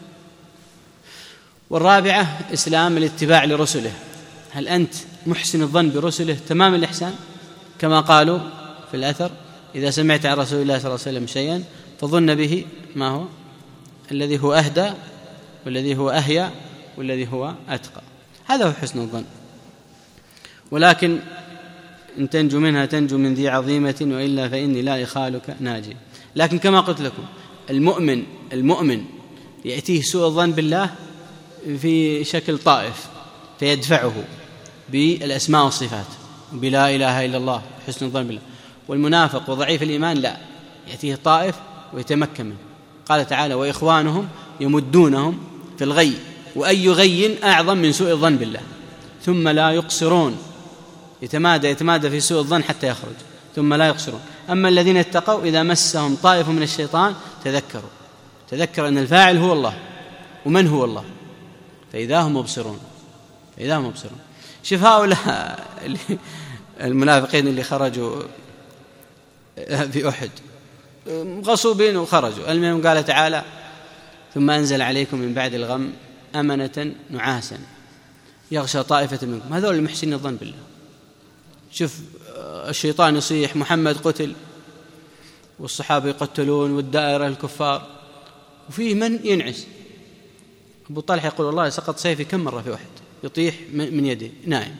والرابعة إسلام الاتباع لرسله، هل أنت محسن الظن برسله تمام الإحسان؟ كما قالوا في الأثر: إذا سمعت عن رسول الله صلى الله عليه وسلم شيئا فظن به ما هو الذي هو أهدى والذي هو أهيا والذي هو أتقى. هذا هو حسن الظن. ولكن إن تنجو منها تنجو من ذي عظيمة وإلا فإني لا إخالك ناجي. لكن كما قلت لكم المؤمن المؤمن يأتيه سوء الظن بالله في شكل طائف فيدفعه بالأسماء والصفات بلا إله إلا الله، حسن الظن بالله. والمنافق وضعيف الإيمان لا، يأتيه طائف ويتمكن منه. قال تعالى: وإخوانهم يمدونهم في الغي وأي غي أعظم من سوء الظن بالله ثم لا يقصرون. يتمادى يتمادى في سوء الظن حتى يخرج ثم لا يقصرون. أما الذين اتقوا إذا مسهم طائف من الشيطان تذكروا تذكر أن الفاعل هو الله ومن هو الله فإذا هم مبصرون فإذا هم مبصرون. شوف هؤلاء المنافقين اللي خرجوا في أحد غصوبين وخرجوا. المهم قال تعالى: ثم أنزل عليكم من بعد الغم أمنة نعاسا يغشى طائفة منكم. هذول المحسنين الظن بالله. شوف الشيطان يصيح محمد قتل والصحابة يقتلون والدائرة الكفار وفيه من ينعس. أبو طلحة يقول: والله سقط سيفي كم مرة في أحد، يطيح من يده نائم.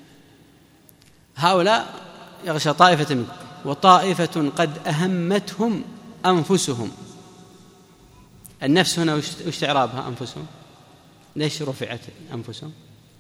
هؤلاء يغشى طائفة منكم وطائفة قد أهمتهم أنفسهم. النفس هنا وش تعرابها؟ أنفسهم. ليش رفعت أنفسهم؟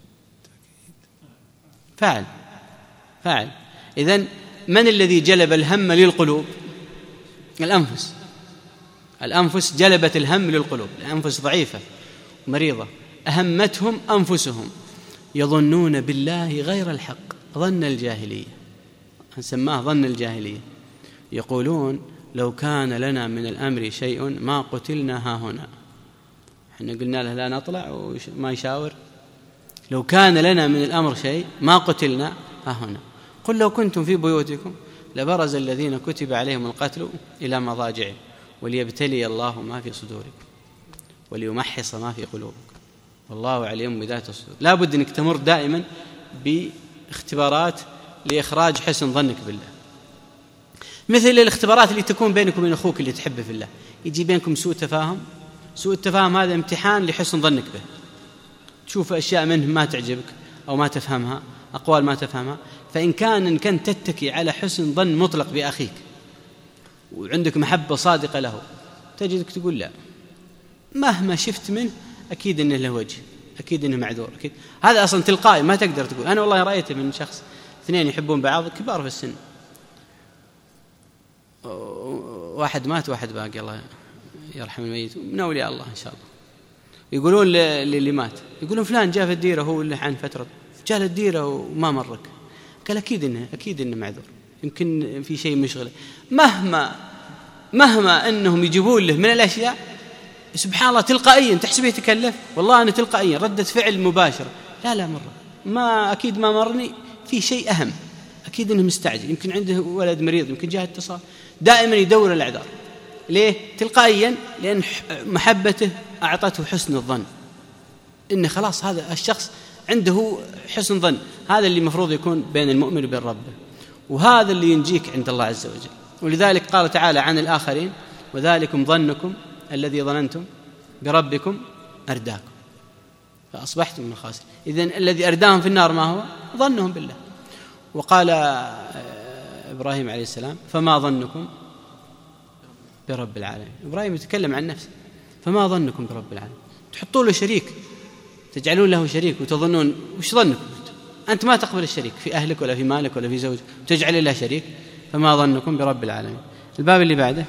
فاعل فاعل. إذن من الذي جلب الهم للقلوب؟ الأنفس. الأنفس جلبت الهم للقلوب. الأنفس ضعيفة مريضة. أهمتهم أنفسهم يظنون بالله غير الحق ظن الجاهلية، نسماه ظن الجاهلية. يقولون: لو كان لنا من الأمر شيء ما قتلنا ها هنا. احنا قلنا له لا نطلع وما يشاور. لو كان لنا من الأمر شيء ما قتلنا ها هنا. قل لو كنتم في بيوتكم لبرز الذين كتب عليهم القتل إلى مضاجعهم وليبتلي الله ما في صدوركم وليمحص ما في قلوبكم والله عليم بذات الصدور. لا بد أنك تمر دائما باختبارات لإخراج حسن ظنك بالله، مثل الاختبارات اللي تكون بينك وبين أخوك اللي تحبه في الله. يجي بينكم سوء تفاهم. سوء التفاهم هذا امتحان لحسن ظنك به. تشوف أشياء منه ما تعجبك أو ما تفهمها، أقوال ما تفهمها. فإن كان إن كنت تتكي على حسن ظن مطلق بأخيك وعندك محبة صادقة له تجدك تقول لا، مهما شفت منه أكيد إنه له وجه، أكيد إنه معذور، أكيد. هذا أصلا تلقائي، ما تقدر تقول أنا والله رأيته من شخص اثنين يحبون بعض كبار في السن، واحد مات واحد باقي الله يرحم الميت من أولياء الله إن شاء الله. يقولون للي مات يقولون فلان جاء في الديرة هو اللي عن فترة جاء الديرة وما مرك. قال أكيد إنه أكيد إنه معذور، يمكن في شيء مشغله. مهما مهما أنهم يجيبون له من الأشياء سبحان الله تلقائيا تحسبه يتكلف، والله أنا تلقائيا ردة فعل مباشرة. لا لا مرة ما أكيد ما مرني في شيء أهم، أكيد إنه مستعجل، يمكن عنده ولد مريض، يمكن جاء اتصال. دائما يدور الأعذار. ليه؟ تلقائيا لأن محبته أعطته حسن الظن إن خلاص هذا الشخص عنده حسن ظن. هذا اللي مفروض يكون بين المؤمن وبين ربه، وهذا اللي ينجيك عند الله عز وجل. ولذلك قال تعالى عن الآخرين وذلكم ظنكم الذي ظننتم بربكم أرداكم فأصبحتم من الخاسرين. إذن الذي أرداهم في النار ما هو؟ ظنهم بالله. وقال إبراهيم عليه السلام فما ظنكم برب العالمين. إبراهيم يتكلم عن نفسه، فما ظنكم برب العالمين؟ تحطوا له شريك، تجعلون له شريك وتظنون، وش ظنكم أنت؟ ما تقبل الشريك في أهلك ولا في مالك ولا في زوجك، تجعل له شريك، فما ظنكم برب العالمين. الباب اللي بعده.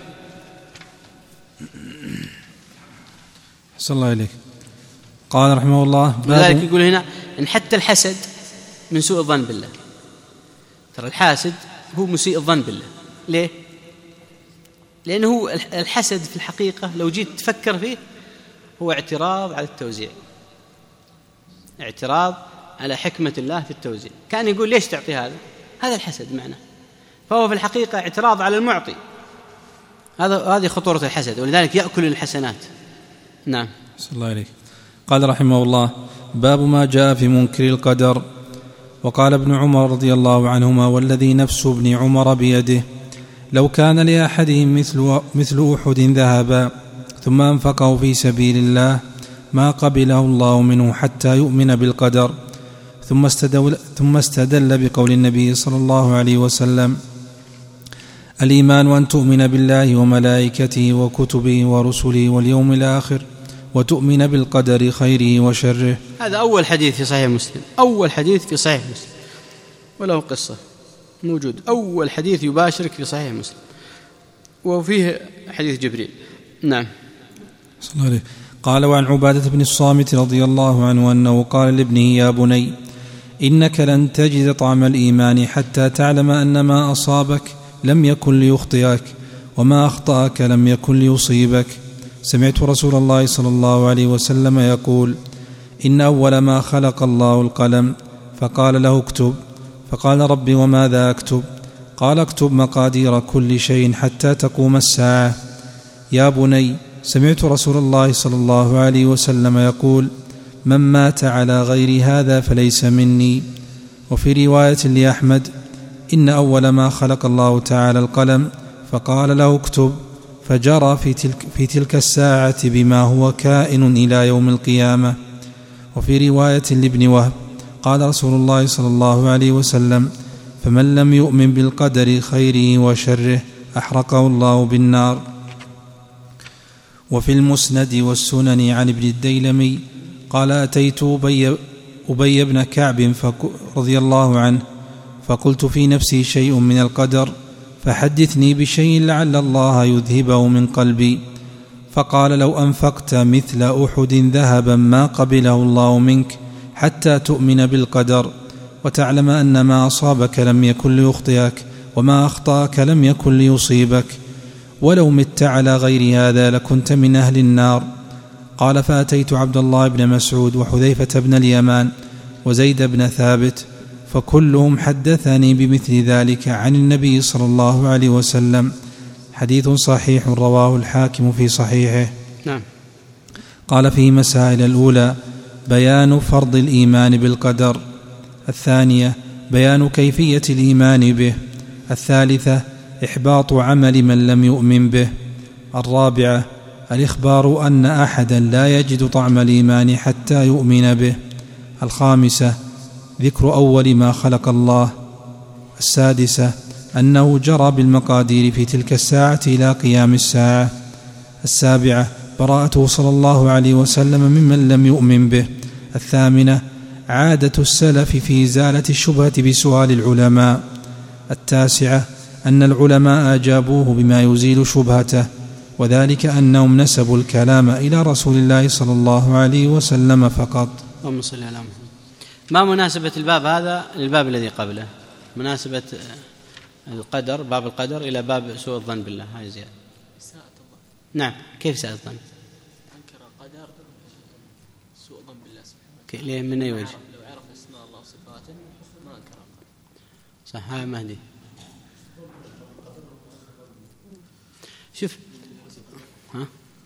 صلى الله عليك. قال رحمه الله لذلك يقول هنا إن حتى الحسد من سوء الظن بالله. ترى الحاسد هو مسيء الظن بالله. ليه؟ لأنه الحسد في الحقيقة لو جيت تفكر فيه هو اعتراض على التوزيع، اعتراض على حكمة الله في التوزيع. كان يقول ليش تعطي هذا؟ هذا الحسد معناه. فهو في الحقيقة اعتراض على المعطي. هذا هذه خطورة الحسد، ولذلك يأكل الحسنات. نعم. صلى الله عليه. قال رحمه الله باب ما جاء في منكر القدر. وقال ابن عمر رضي الله عنهما والذي نفس ابن عمر بيده لو كان لأحدهم مثل, مثل أحد ذهبا ثم أنفقه في سبيل الله ما قبله الله منه حتى يؤمن بالقدر. ثم استدل, ثم استدل بقول النبي صلى الله عليه وسلم الإيمان أن تؤمن بالله وملائكته وكتبه ورسله واليوم الآخر وتؤمن بالقدر خيره وشره. هذا أول حديث في صحيح مسلم، أول حديث في صحيح مسلم، وله قصة موجود. أول حديث يباشرك في صحيح مسلم وفيه حديث جبريل. نعم. صلى الله عليه. قال وعن عبادة بن الصامت رضي الله عنه أنه قال لابنه يا بني إنك لن تجد طعم الإيمان حتى تعلم أن ما أصابك لم يكن ليخطئك وما أخطأك لم يكن ليصيبك. سمعت رسول الله صلى الله عليه وسلم يقول إن أول ما خلق الله القلم فقال له اكتب، فقال رب وماذا أكتب؟ قال اكتب مقادير كل شيء حتى تقوم الساعة. يا بني سمعت رسول الله صلى الله عليه وسلم يقول من مات على غير هذا فليس مني. وفي رواية لأحمد إن أول ما خلق الله تعالى القلم فقال له اكتب، فجرى في تلك, في تلك الساعة بما هو كائن إلى يوم القيامة. وفي رواية لابن وهب قال رسول الله صلى الله عليه وسلم فمن لم يؤمن بالقدر خيره وشره أحرقه الله بالنار. وفي المسند والسنن عن ابن الديلمي قال أتيت أبي, أبي بن كعب رضي الله عنه فقلت في نفسي شيء من القدر فحدثني بشيء لعل الله يذهبه من قلبي. فقال لو أنفقت مثل أحد ذهبا ما قبله الله منك حتى تؤمن بالقدر وتعلم أن ما أصابك لم يكن ليخطئك وما أخطأك لم يكن ليصيبك ولو مت على غير هذا لكنت من أهل النار. قال فأتيت عبد الله بن مسعود وحذيفة بن اليمان وزيد بن ثابت فكلهم حدثني بمثل ذلك عن النبي صلى الله عليه وسلم. حديث صحيح رواه الحاكم في صحيحه. نعم. قال في مسائل الأولى بيان فرض الإيمان بالقدر، الثانية بيان كيفية الإيمان به، الثالثة إحباط عمل من لم يؤمن به، الرابعة الإخبار أن أحدا لا يجد طعم الإيمان حتى يؤمن به، الخامسة ذكر أول ما خلق الله، السادسة أنه جرى بالمقادير في تلك الساعة إلى قيام الساعة، السابعة براءته صلى الله عليه وسلم ممن لم يؤمن به، الثامنة عادة السلف في إزالة الشبهة بسؤال العلماء، التاسعة أن العلماء أجابوه بما يزيل شبهته وذلك أنهم نسبوا الكلام إلى رسول الله صلى الله عليه وسلم فقط. اللهم صل على محمد. ما مناسبة الباب هذا للباب الذي قبله؟ مناسبة القدر، باب القدر إلى باب سوء الظن بالله، هاي زيادة. نعم. كيف ساء الظن؟ أنكر قدر سوء ظن بالله سبحانه. ليه؟ من أي وجه؟ لو عرف اسماء الله وصفاته ما أنكر. صح. هاي مهدي. شوف ها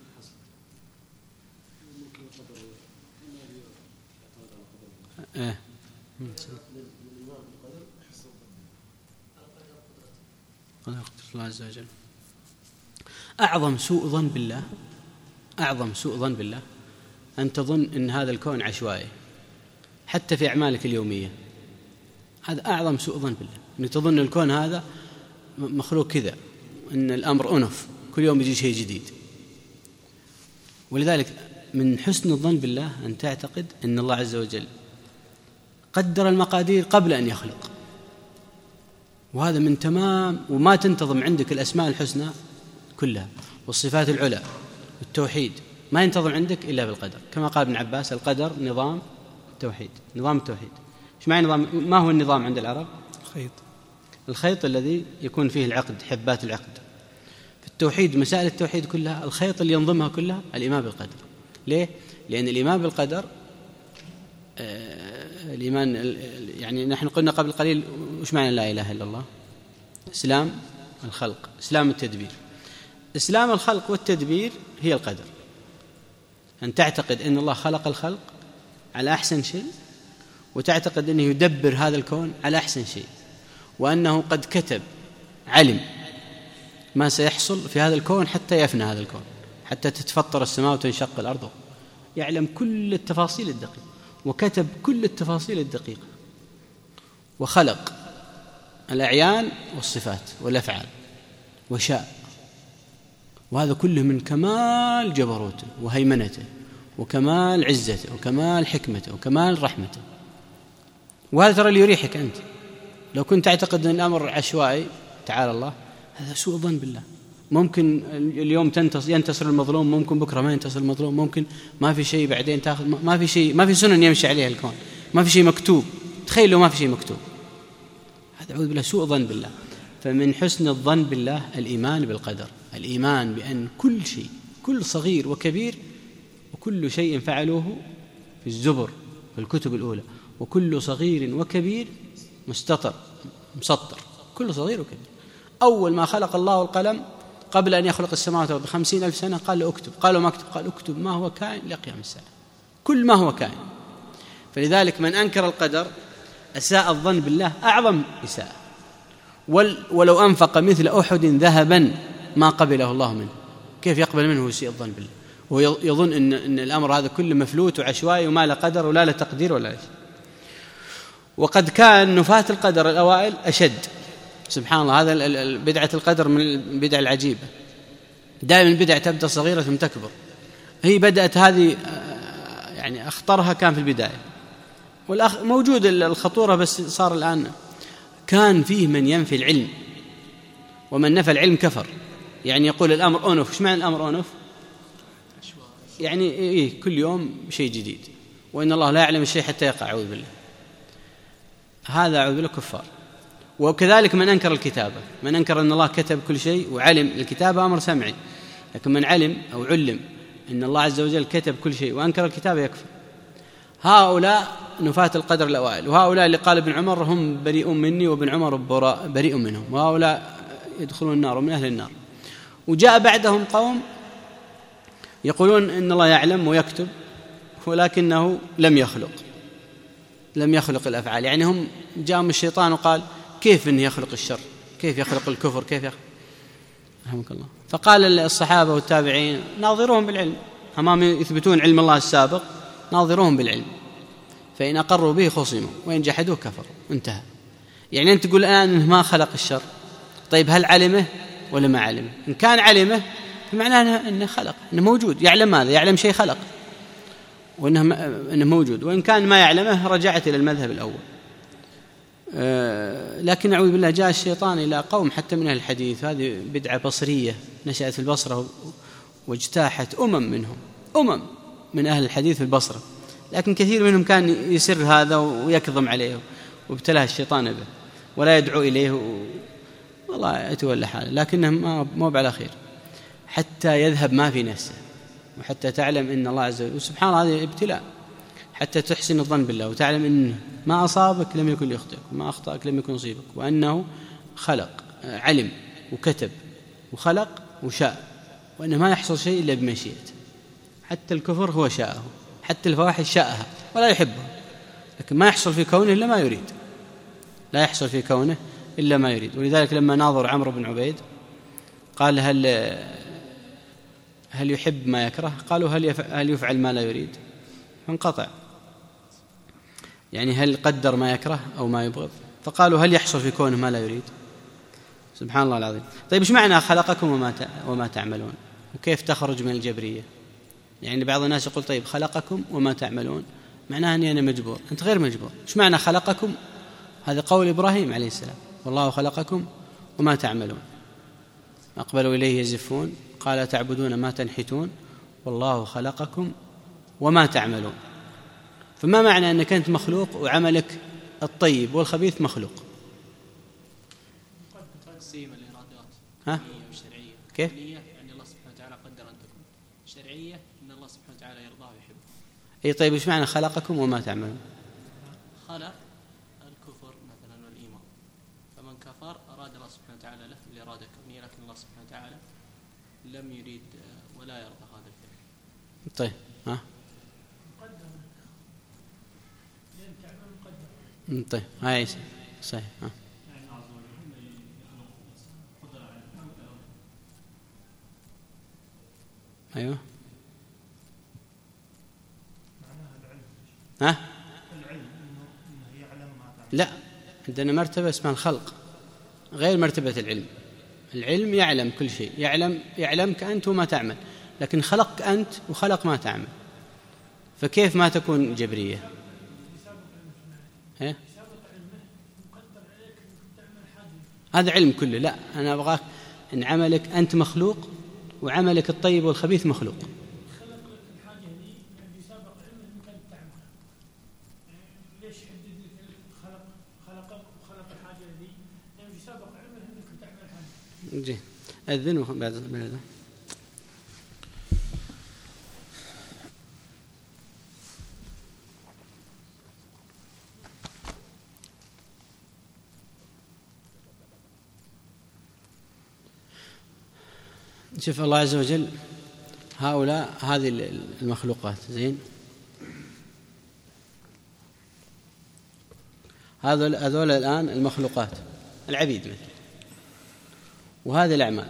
ايه قدر الله عز وجل. أعظم سوء ظن بالله أعظم سوء ظن بالله أن تظن أن هذا الكون عشوائي حتى في أعمالك اليومية. هذا أعظم سوء ظن بالله، أن تظن الكون هذا مخلوق كذا، أن الأمر أنف كل يوم يجي شيء جديد. ولذلك من حسن الظن بالله أن تعتقد أن الله عز وجل قدر المقادير قبل أن يخلق، وهذا من تمام. وما تنتظم عندك الأسماء الحسنى كلها والصفات العلى والتوحيد ما ينتظم عندك إلا بالقدر، كما قال ابن عباس: القدر نظام التوحيد. نظام التوحيد إيش معنى نظام؟ ما هو النظام عند العرب؟ خيط. الخيط الذي يكون فيه العقد، حبات العقد. في التوحيد مسائل التوحيد كلها الخيط اللي ينظمها كلها الإيمان بالقدر. ليه؟ لأن الإيمان بالقدر آه الإيمان يعني نحن قلنا قبل قليل وش معنى لا إله إلا الله؟ إسلام الخلق، إسلام التدبير. إسلام الخلق والتدبير هي القدر، أن تعتقد أن الله خلق الخلق على أحسن شيء، وتعتقد أنه يدبر هذا الكون على أحسن شيء، وأنه قد كتب علم ما سيحصل في هذا الكون حتى يفنى هذا الكون، حتى تتفطر السماء وتنشق الأرض. يعلم كل التفاصيل الدقيقة، وكتب كل التفاصيل الدقيقة، وخلق الأعيان والصفات والأفعال وشاء. وهذا كله من كمال جبروته وهيمنته وكمال عزته وكمال حكمته وكمال رحمته. وهذا ترى اللي يريحك أنت. لو كنت تعتقد أن الأمر عشوائي تعالى الله، هذا سوء ظن بالله. ممكن اليوم تنتصر ينتصر المظلوم، ممكن بكرة ما ينتصر المظلوم، ممكن ما في شيء بعدين تأخذ، ما في شيء، ما في سنن يمشي عليها الكون، ما في شيء مكتوب. تخيل لو ما في شيء مكتوب، هذا أعوذ بالله سوء ظن بالله. فمن حسن الظن بالله الإيمان بالقدر، الإيمان بأن كل شيء، كل صغير وكبير، وكل شيء فعلوه في الزبر في الكتب الأولى، وكل صغير وكبير مستطر مسطر، كل صغير وكبير. أول ما خلق الله القلم قبل أن يخلق السماوات والأرض بخمسين ألف سنة قال له اكتب، قالوا ما اكتب، قال اكتب ما هو كائن لقيام الساعة، كل ما هو كائن. فلذلك من أنكر القدر أساء الظن بالله أعظم إساءة. ولو أنفق مثل أحد ذهبا ما قبله الله منه. كيف يقبل منه ويسيء الظن بالله؟ هو يظن إن, إن الأمر هذا كله مفلوت وعشوائي وما له قدر ولا له تقدير ولا شيء. وقد كان نفاة القدر الأوائل أشد. سبحان الله، هذا بدعة القدر من البدع العجيبة. دائما البدع تبدأ صغيرة ثم تكبر. هي بدأت هذه يعني أخطرها كان في البداية، والأخ موجود الخطورة، بس صار الآن. كان فيه من ينفي العلم، ومن نفى العلم كفر. يعني يقول الأمر أنف. إيش معنى الأمر أنف؟ يعني إيه كل يوم شيء جديد، وإن الله لا يعلم الشيء حتى يقع. أعوذ بالله. هذا أعوذ بالله كفار. وكذلك من أنكر الكتابة، من أنكر أن الله كتب كل شيء وعلم. الكتابة أمر سمعي، لكن من علم أو علم أن الله عز وجل كتب كل شيء وأنكر الكتابة يكفر. هؤلاء نفاة القدر الأوائل. وهؤلاء اللي قال ابن عمر هم بريء مني وابن عمر بريء منهم، وهؤلاء يدخلون النار ومن أهل النار. وجاء بعدهم قوم يقولون إن الله يعلم ويكتب، ولكنه لم يخلق لم يخلق الأفعال. يعني هم جاءهم الشيطان وقال كيف إنه يخلق الشر، كيف يخلق الكفر، كيف يخلق. رحمك الله. فقال الصحابة والتابعين ناظروهم بالعلم، أمام يثبتون علم الله السابق ناظروهم بالعلم، فإن أقروا به خصموا وإن جحدوه كفروا. انتهى. يعني أنت تقول الآن إنه ما خلق الشر، طيب هل علمه ولا ما علمه؟ إن كان علمه فمعناه أنه خلق، أنه موجود، يعلم ماذا؟ يعلم شيء خلق، وأنه أنه موجود. وإن كان ما يعلمه رجعت إلى المذهب الأول. أه لكن أعوذ بالله جاء الشيطان إلى قوم حتى من أهل الحديث، هذه بدعة بصرية نشأت في البصرة واجتاحت أمم منهم، أمم من أهل الحديث في البصرة، لكن كثير منهم كان يسر هذا ويكظم عليه، وابتلاه الشيطان به ولا يدعو إليه و... والله يتولى حاله، لكنه ما مو على خير حتى يذهب ما في نفسه، وحتى تعلم إن الله عز وجل. وسبحان الله هذا ابتلاء حتى تحسن الظن بالله، وتعلم إن ما أصابك لم يكن ليخطئك، وما أخطأك لم يكن يصيبك، وأنه خلق، علم وكتب وخلق وشاء، وأنه ما يحصل شيء إلا بمشيئته. حتى الكفر هو شاءه، حتى الفواحش شاءها ولا يحبها، لكن ما يحصل في كونه إلا ما يريد، لا يحصل في كونه إلا ما يريد. ولذلك لما ناظر عمرو بن عبيد قال هل هل يحب ما يكره؟ قالوا هل يفعل ما لا يريد؟ فانقطع. يعني هل قدر ما يكره أو ما يبغض؟ فقالوا هل يحصل في كونه ما لا يريد؟ سبحان الله العظيم. طيب إيش معنى خلقكم وما وما تعملون؟ وكيف تخرج من الجبرية؟ يعني بعض الناس يقول طيب خلقكم وما تعملون معناها أني أنا مجبور. أنت غير مجبور. إيش معنى خلقكم؟ هذا قول إبراهيم عليه السلام، والله خلقكم وما تعملون. أقبلوا إليه يزفون قال تعبدون ما تنحتون والله خلقكم وما تعملون. فما معنى أنك أنت مخلوق وعملك الطيب والخبيث مخلوق؟ تقسيم الإرادات ها؟ الشرعية. كيف؟ يعني الله سبحانه وتعالى قدر أن تكون شرعية إن الله سبحانه وتعالى يرضاه ويحبه. أي طيب إيش معنى خلقكم وما تعملون؟ خلق الكفر مثلا والإيمان، فمن كفر أراد الله سبحانه وتعالى له الإرادة كونية، لكن الله سبحانه وتعالى لم يريد ولا يرضى هذا الفعل. طيب ها؟ طيب هاي صحيح. ها. أيوه. ها؟ لا، عندنا مرتبة اسمها الخلق غير مرتبة العلم. العلم يعلم كل شيء، يعلم يعلمك أنت وما تعمل، لكن خلقك أنت وخلق ما تعمل، فكيف ما تكون جبرية؟ إيه؟ هذا علم كله. لا، أنا أبغاك إن عملك أنت مخلوق وعملك الطيب والخبيث مخلوق. جي أذن بعد هذا. شوف الله عز وجل هؤلاء هذه المخلوقات زين، هذول هذول الآن المخلوقات العبيد مثل، وهذه الأعمال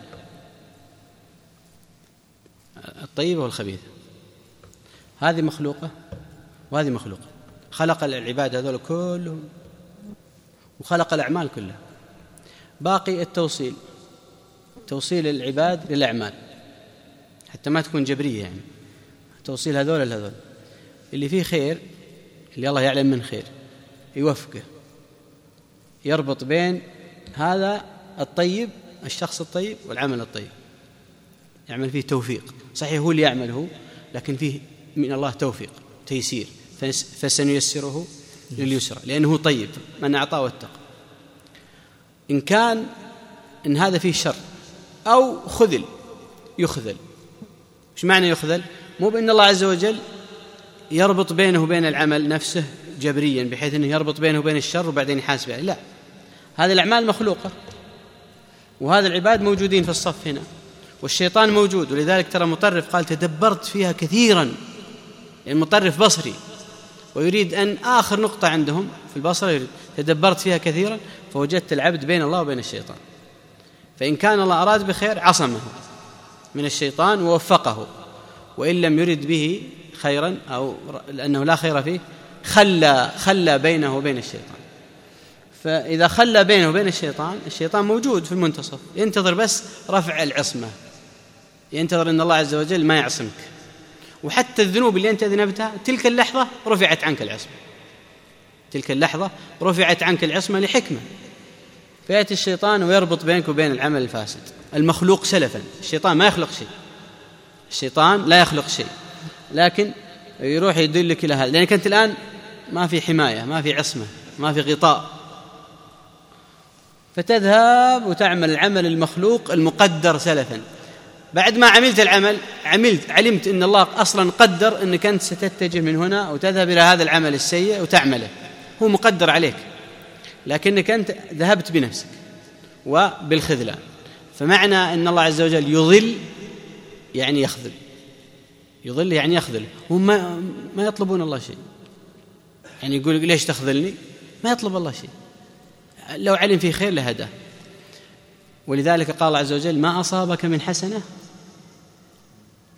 الطيبة والخبيثة، هذه مخلوقة وهذه مخلوقة. خلق العباد هذول كلهم وخلق الأعمال كلها. باقي التوصيل، توصيل العباد للأعمال حتى ما تكون جبرية، يعني توصيل هذول لهذول. اللي فيه خير، اللي الله يعلم من خير، يوفقه، يربط بين هذا الطيب، الشخص الطيب، والعمل الطيب، يعمل فيه توفيق. صحيح هو اللي يعمله، لكن فيه من الله توفيق تيسير، فسنيسره لليسرى لأنه طيب من أعطاه واتقى. إن كان إن هذا فيه شر أو خذل، يخذل. إيش معنى يخذل؟ مو بأن الله عز وجل يربط بينه وبين العمل نفسه جبريا بحيث أنه يربط بينه وبين الشر وبعدين يحاسب عليه، لا، هذه الأعمال مخلوقة، وهذا العباد موجودين في الصف هنا، والشيطان موجود. ولذلك ترى مطرف قال تدبرت فيها كثيرا، يعني مطرف بصري ويريد أن آخر نقطة عندهم في البصر يريد تدبرت فيها كثيرا فوجدت العبد بين الله وبين الشيطان. فإن كان الله أراد بخير عصمه من الشيطان ووفقه، وإن لم يرد به خيرا أو لأنه لا خير فيه خلى خلى بينه وبين الشيطان. فإذا خلى بينه وبين الشيطان، الشيطان موجود في المنتصف ينتظر بس رفع العصمة، ينتظر أن الله عز وجل ما يعصمك. وحتى الذنوب اللي أنت أذنبتها تلك اللحظة رفعت عنك العصمة، تلك اللحظة رفعت عنك العصمة لحكمة. فيأتي الشيطان ويربط بينك وبين العمل الفاسد. المخلوق سلفا، الشيطان ما يخلق شيء، الشيطان لا يخلق شيء، لكن يروح يدلك إلى هذا، لأنك أنت الآن ما في حماية، ما في عصمة، ما في غطاء، فتذهب وتعمل العمل المخلوق المقدر سلفا. بعد ما عملت العمل عملت علمت أن الله أصلا قدر أنك أنت ستتجه من هنا وتذهب إلى هذا العمل السيء وتعمله، هو مقدر عليك، لكنك أنت ذهبت بنفسك وبالخذلان. فمعنى أن الله عز وجل يضل يعني يخذل، يضل يعني يخذل. هم ما, ما يطلبون الله شيء، يعني يقول ليش تخذلني؟ ما يطلب الله شيء، لو علم في خير لهداه. ولذلك قال الله عز وجل ما أصابك من حسنة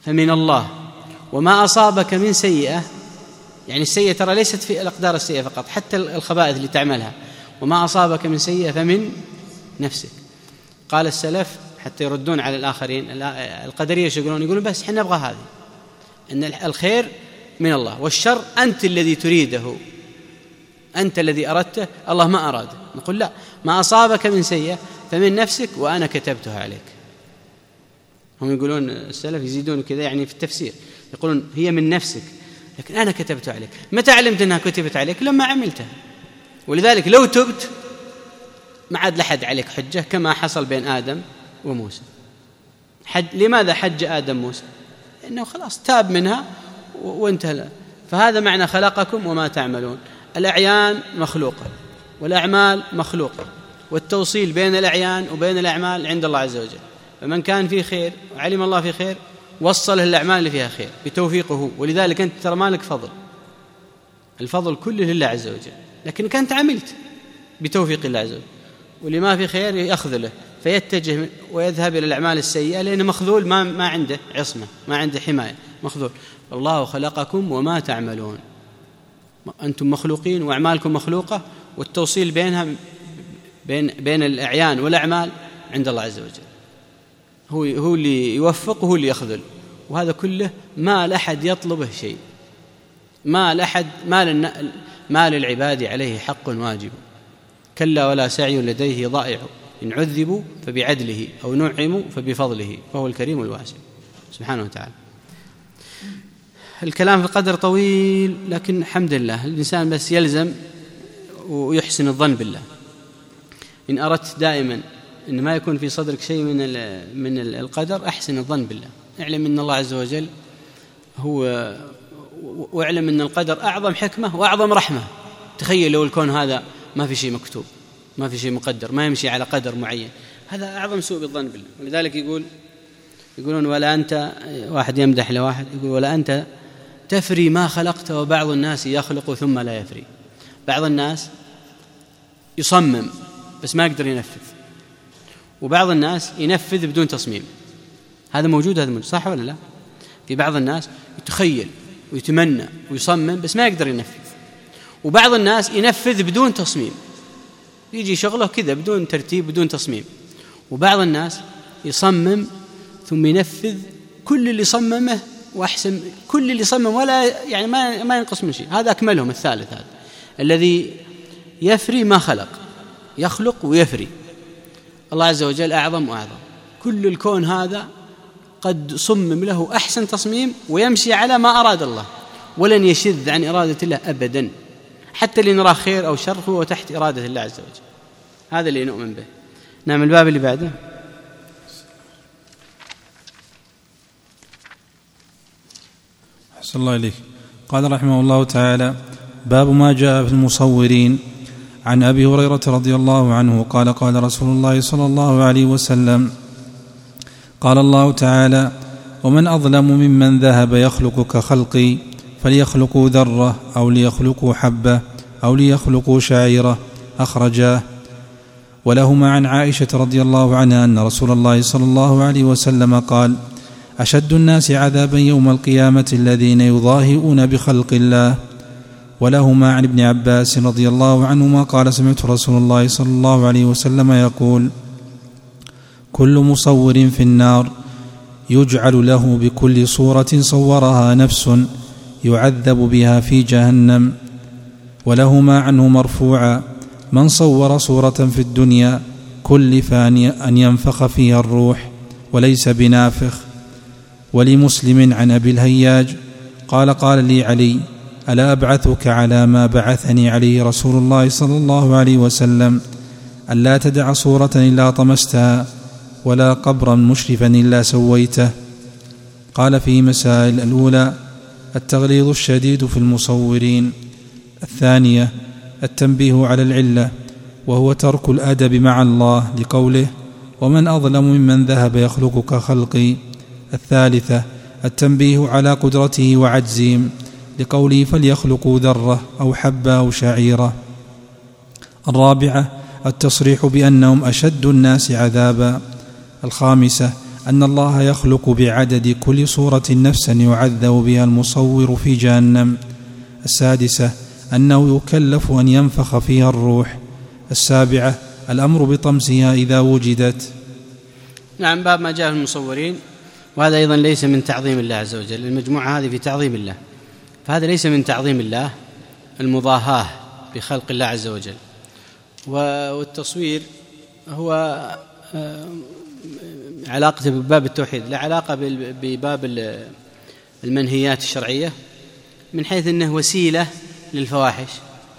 فمن الله، وما أصابك من سيئة، يعني السيئة ترى ليست في الأقدار السيئة فقط، حتى الخبائث اللي تعملها، وما أصابك من سيئة فمن نفسك. قال السلف حتى يردون على الآخرين القدرية يقولون يقولون بس حنا نبغى هذه، أن الخير من الله والشر أنت الذي تريده، أنت الذي أردته، الله ما أراده. نقول لا، ما أصابك من سيئة فمن نفسك وأنا كتبتها عليك. هم يقولون السلف يزيدون كذا يعني في التفسير، يقولون هي من نفسك لكن أنا كتبتها عليك. متى علمت أنها كتبت عليك؟ لما عملتها. ولذلك لو تبت ما عاد لحد عليك حجة، كما حصل بين آدم وموسى. حج لماذا حج آدم موسى؟ إنه خلاص تاب منها وانتهى. فهذا معنى خلقكم وما تعملون. الأعيان مخلوقة والأعمال مخلوقة، والتوصيل بين الأعيان وبين الأعمال عند الله عز وجل. فمن كان في خير وعلم الله في خير وصله الأعمال اللي فيها خير بتوفيقه. ولذلك أنت ترى مالك فضل، الفضل كله لله عز وجل، لكنك أنت عملت بتوفيق الله عز وجل. واللي ما في خير يأخذله فيتجه ويذهب إلى الأعمال السيئة، لأنه مخذول، ما, ما عنده عصمة، ما عنده حماية، مخذول. الله خلقكم وما تعملون، أنتم مخلوقين وأعمالكم مخلوقة، والتوصيل بينها بين, بين الأعيان والأعمال عند الله عز وجل. هو, هو اللي يوفق وهو اللي يخذل، وهذا كله ما لأحد يطلبه شيء، ما لأحد ما, ما للعباد عليه حق واجب، كلا ولا سعي لديه ضائع، إن عذبوا فبعدله أو نعموا فبفضله فهو الكريم الواسع سبحانه وتعالى. الكلام في القدر طويل، لكن الحمد لله الإنسان بس يلزم ويحسن الظن بالله. إن أردت دائما إن ما يكون في صدرك شيء من من القدر، أحسن الظن بالله، اعلم إن الله عز وجل هو، واعلم إن القدر أعظم حكمة وأعظم رحمة. تخيل لو الكون هذا ما في شيء مكتوب، ما في شيء مقدر، ما يمشي على قدر معين، هذا أعظم سوء بالظن بالله. ولذلك يقول يقولون ولا أنت، واحد يمدح لواحد يقول ولا أنت تفري ما خلقت وبعض الناس يخلق ثم لا يفري. بعض الناس يصمم بس ما يقدر ينفذ، وبعض الناس ينفذ بدون تصميم. هذا موجود، هذا موجود، صح ولا لا؟ في بعض الناس يتخيل ويتمنى ويصمم بس ما يقدر ينفذ، وبعض الناس ينفذ بدون تصميم، يجي شغله كذا بدون ترتيب بدون تصميم. وبعض الناس يصمم ثم ينفذ كل اللي صممه وأحسن، كل اللي صمم ولا يعني ما ما ينقص من شيء. هذا أكملهم. الثالث هذا الذي يفري ما خلق، يخلق ويفري. الله عز وجل أعظم وأعظم. كل الكون هذا قد صمم له أحسن تصميم ويمشي على ما أراد الله، ولن يشذ عن إرادة الله أبدا. حتى اللي نراه خير أو شر هو تحت إرادة الله عز وجل. هذا اللي نؤمن به. نعم، الباب اللي بعده. أحسن الله إليك. قال رحمه الله تعالى: باب ما جاء في المصورين. عن أبي هريرة رضي الله عنه قال: قال رسول الله صلى الله عليه وسلم: قال الله تعالى: ومن أظلم ممن ذهب يخلق كخلقي، فليخلقوا ذرة أو ليخلقوا حبة أو ليخلقوا شعيرة. أخرجاه. ولهما عن عائشة رضي الله عنها أن رسول الله صلى الله عليه وسلم قال: أشد الناس عذابا يوم القيامة الذين يضاهئون بخلق الله. ولهما عن ابن عباس رضي الله عنهما قال: سمعت رسول الله صلى الله عليه وسلم يقول: كل مصور في النار، يجعل له بكل صورة صورها نفس يعذب بها في جهنم. ولهما عنه مرفوعا: من صور صورة في الدنيا كلف أن ينفخ فيها الروح وليس بنافخ. ولمسلم عن أبي الهياج قال: قال لي علي: ألا أبعثك على ما بعثني عليه رسول الله صلى الله عليه وسلم، ألا تدع صورة إلا طمستها ولا قبرا مشرفا إلا سويته. قال في مسائل: الأولى التغليظ الشديد في المصورين. الثانية التنبيه على العلة، وهو ترك الأدب مع الله لقوله: ومن أظلم ممن ذهب يخلق كخلقي. الثالثة التنبيه على قدرته وعجزهم لقوله: فليخلقوا ذرة أو حبة أو شعيرة. الرابعة التصريح بأنهم أشد الناس عذابا. الخامسة أن الله يخلق بعدد كل صورة نفسا يعذب بها المصور في جهنم. السادسة أنه يكلف أن ينفخ فيها الروح. السابعة الأمر بطمسها إذا وجدت. نعم، باب ما جاء في المصورين، وهذا أيضا ليس من تعظيم الله عز وجل. المجموعة هذه في تعظيم الله، فهذا ليس من تعظيم الله، المضاهاة بخلق الله عز وجل. والتصوير هو علاقته بباب التوحيد، لا علاقة بباب المنهيات الشرعية، من حيث أنه وسيلة للفواحش.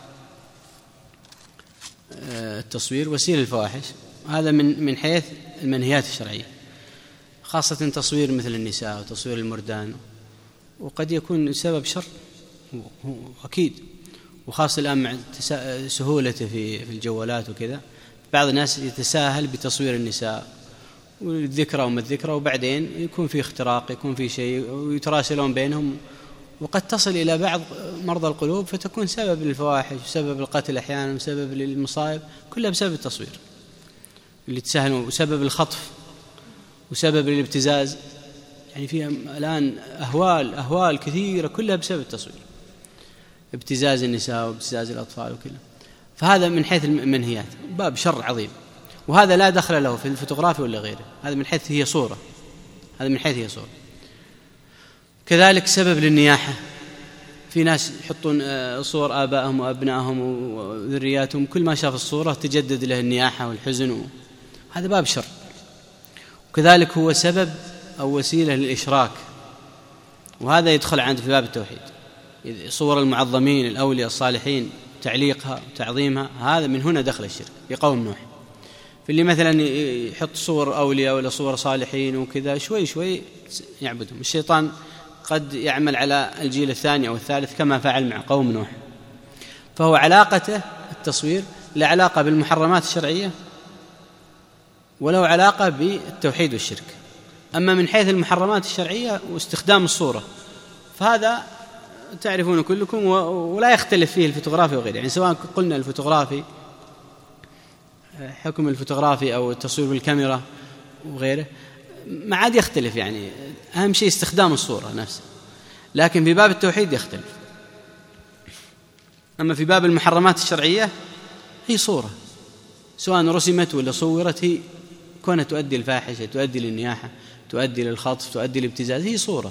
التصوير وسيلة للفواحش، هذا من من حيث المنهيات الشرعية، خاصة تصوير مثل النساء وتصوير المردان، وقد يكون سبب شر أكيد، وخاصة الآن مع سهولته في في الجوالات وكذا، بعض الناس يتساهل بتصوير النساء والذكرى وما الذكرى، وبعدين يكون في اختراق، يكون في شيء، ويتراسلون بينهم، وقد تصل إلى بعض مرضى القلوب فتكون سبب للفواحش وسبب القتل أحيانا وسبب للمصائب، كلها بسبب التصوير اللي تساهلون، وسبب الخطف وسبب للابتزاز. يعني فيها الآن أهوال أهوال كثيرة كلها بسبب التصوير، ابتزاز النساء وابتزاز الأطفال وكذا. فهذا من حيث المنهيات باب شر عظيم، وهذا لا دخل له في الفوتوغرافي ولا غيره، هذا من حيث هي صورة، هذا من حيث هي صورة. كذلك سبب للنياحة، في ناس يحطون صور آبائهم وأبنائهم وذرياتهم، كل ما شاف الصورة تجدد له النياحة والحزن، هذا باب شر. وكذلك هو سبب أو وسيلة للإشراك، وهذا يدخل عند في باب التوحيد. صور المعظمين الأولياء الصالحين تعليقها وتعظيمها، هذا من هنا دخل الشرك لقوم نوح. في اللي مثلا يحط صور أولياء ولا صور صالحين وكذا، شوي شوي يعبدهم. الشيطان قد يعمل على الجيل الثاني أو الثالث كما فعل مع قوم نوح. فهو علاقته التصوير لا علاقة بالمحرمات الشرعية وله علاقة بالتوحيد والشرك. أما من حيث المحرمات الشرعية واستخدام الصورة، فهذا تعرفون كلكم ولا يختلف فيه الفوتوغرافي وغيره. يعني سواء قلنا الفوتوغرافي، حكم الفوتوغرافي أو التصوير بالكاميرا وغيره، ما عاد يختلف، يعني أهم شيء استخدام الصورة نفسها. لكن في باب التوحيد يختلف. أما في باب المحرمات الشرعية هي صورة، سواء رسمت ولا صورت، هي كونها تؤدي الفاحشة، تؤدي للنياحة، تؤدي للخطف، تؤدي للابتزاز، هي صورة.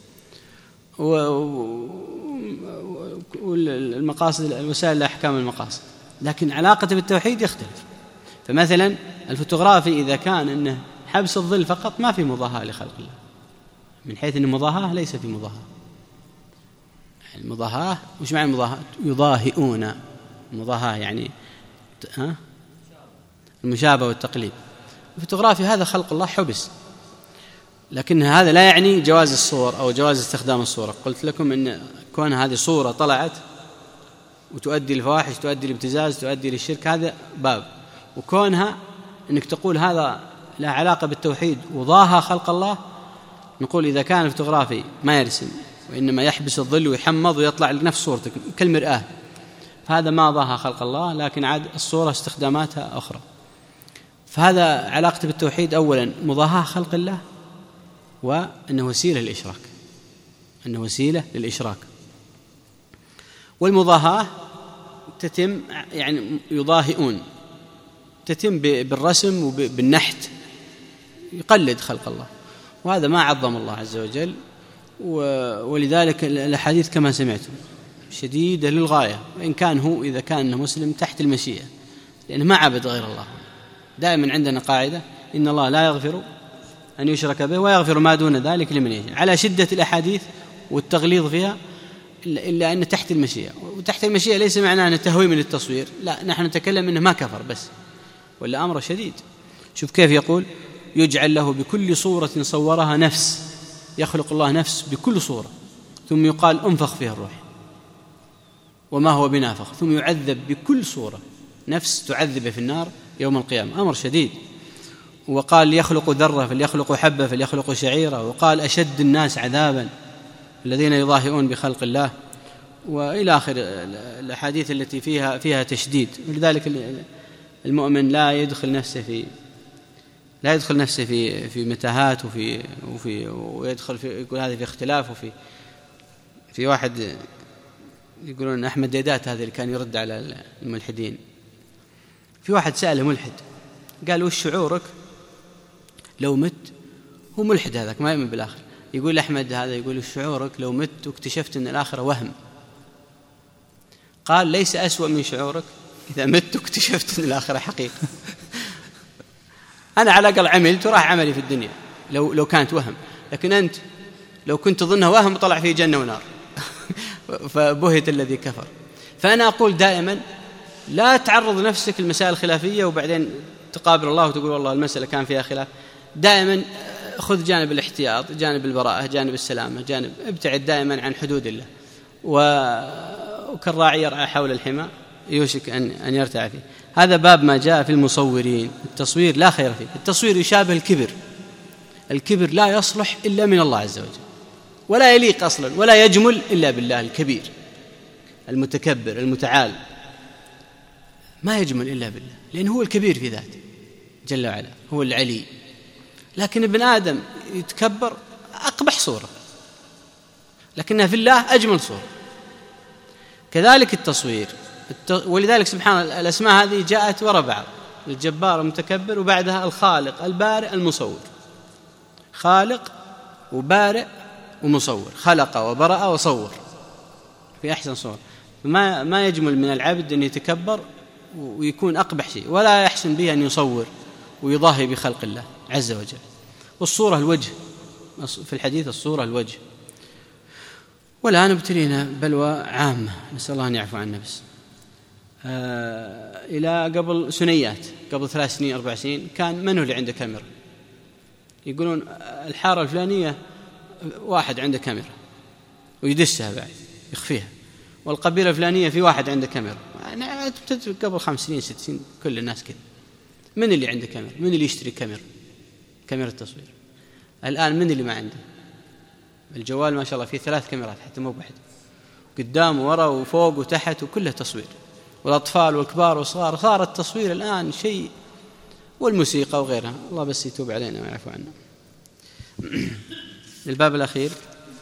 والمقاصد الوسائل لأحكام المقاصد، لكن علاقته بالتوحيد يختلف. فمثلا الفوتوغرافي إذا كان إنه حبس الظل فقط ما في مضاهاة لخلق الله، من حيث أن المضاهاة ليس في مضاهاة. المضاهاة وش معنى المضاهاة؟ يضاهئون، المضاهاة يعني ها المشابهة والتقليد. الفوتوغرافي هذا خلق الله حبس، لكن هذا لا يعني جواز الصور أو جواز استخدام الصورة. قلت لكم إن كون هذه صورة طلعت وتؤدي للفواحش، تؤدي للابتزاز، تؤدي للشرك، هذا باب. وكونها إنك تقول هذا لا علاقة بالتوحيد وضاها خلق الله، نقول إذا كان الفوتوغرافي ما يرسم وإنما يحبس الظل ويحمض ويطلع لنفس صورتك كالمرآة، فهذا ما ضاها خلق الله، لكن عاد الصورة استخداماتها أخرى. فهذا علاقته بالتوحيد أولا مضاهاة خلق الله، وأنه وسيلة للإشراك، أنه وسيلة للإشراك. والمضاهاة تتم يعني يضاهئون، تتم بالرسم وبالنحت، يقلد خلق الله، وهذا ما عظم الله عز وجل. ولذلك الأحاديث كما سمعتم شديدة للغاية، وإن كان هو إذا كان مسلم تحت المشيئة، لأنه ما عبد غير الله. دائما عندنا قاعدة إن الله لا يغفر أن يشرك به ويغفر ما دون ذلك لمن يشاء، على شدة الأحاديث والتغليظ فيها، إلا أن تحت المشيئة. وتحت المشيئة ليس معناه أن تهويم للتصوير، لا، نحن نتكلم أنه ما كفر بس، ولا أمر شديد. شوف كيف يقول: يجعل له بكل صورة صورها نفس، يخلق الله نفس بكل صورة، ثم يقال انفخ فيها الروح وما هو بنافخ، ثم يعذب بكل صورة، نفس تعذب في النار يوم القيامة، أمر شديد. وقال يخلق ذرة فليخلق حبة فليخلق شعيرة، وقال أشد الناس عذابا الذين يضاهئون بخلق الله، وإلى آخر الأحاديث التي فيها فيها تشديد. ولذلك المؤمن لا يدخل نفسه في لا يدخل نفسه في في متاهات وفي وفي ويدخل في يقول هذا في اختلاف. وفي في واحد يقولون أحمد ديدات هذا اللي كان يرد على الملحدين، في واحد سأله ملحد قال وش شعورك لو مت؟ هو ملحد هذاك ما يؤمن بالآخر. يقول أحمد هذا يقول وش شعورك لو مت واكتشفت أن الآخرة وهم؟ قال ليس أسوأ من شعورك إذا مت واكتشفت أن الآخرة حقيقة. أنا على الأقل عملت وراح عملي في الدنيا لو لو كانت وهم، لكن أنت لو كنت تظنها وهم طلع فيه جنة ونار. فبهت الذي كفر. فأنا أقول دائما لا تعرض نفسك للمسائل الخلافية وبعدين تقابل الله وتقول والله المسألة كان فيها خلاف. دائما خذ جانب الاحتياط، جانب البراءة، جانب السلامة، جانب ابتعد دائما عن حدود الله. وكالراعي يرعى حول الحمى يوشك أن أن يرتع فيه. هذا باب ما جاء في المصورين. التصوير لا خير فيه. التصوير يشابه الكبر. الكبر لا يصلح إلا من الله عز وجل، ولا يليق أصلا ولا يجمل إلا بالله الكبير المتكبر المتعال، ما يجمل إلا بالله، لأنه هو الكبير في ذاته جل وعلا، هو العلي. لكن ابن آدم يتكبر أقبح صورة، لكنها في الله أجمل صورة. كذلك التصوير. ولذلك سبحان الله الأسماء هذه جاءت وراء بعض، الجبار المتكبر وبعدها الخالق البارئ المصور. خالق وبارئ ومصور، خلق وبرأ وصور في أحسن صورة. ما ما يجمل من العبد أن يتكبر ويكون أقبح شيء، ولا يحسن به أن يصور ويضاهي بخلق الله عز وجل. والصورة الوجه، في الحديث الصورة الوجه. والآن ابتلينا بلوى عامة، نسأل الله أن يعفو عنا. بس آه إلى قبل سنيات، قبل ثلاث سنين أربع سنين، كان من هو اللي عنده كاميرا؟ يقولون الحارة الفلانية واحد عنده كاميرا ويدسها بعد يخفيها، والقبيلة الفلانية في واحد عنده كاميرا. يعني قبل خمس سنين ست سنين كل الناس كذا. من اللي عنده كاميرا؟ من اللي يشتري كاميرا كاميرا التصوير؟ الآن من اللي ما عنده؟ الجوال ما شاء الله فيه ثلاث كاميرات حتى مو بواحد، قدام ووراء وفوق وتحت وكلها تصوير. والأطفال والكبار والصغار صار التصوير الآن شيء، والموسيقى وغيرها. الله بس يتوب علينا ويعفو عنا. الباب الأخير.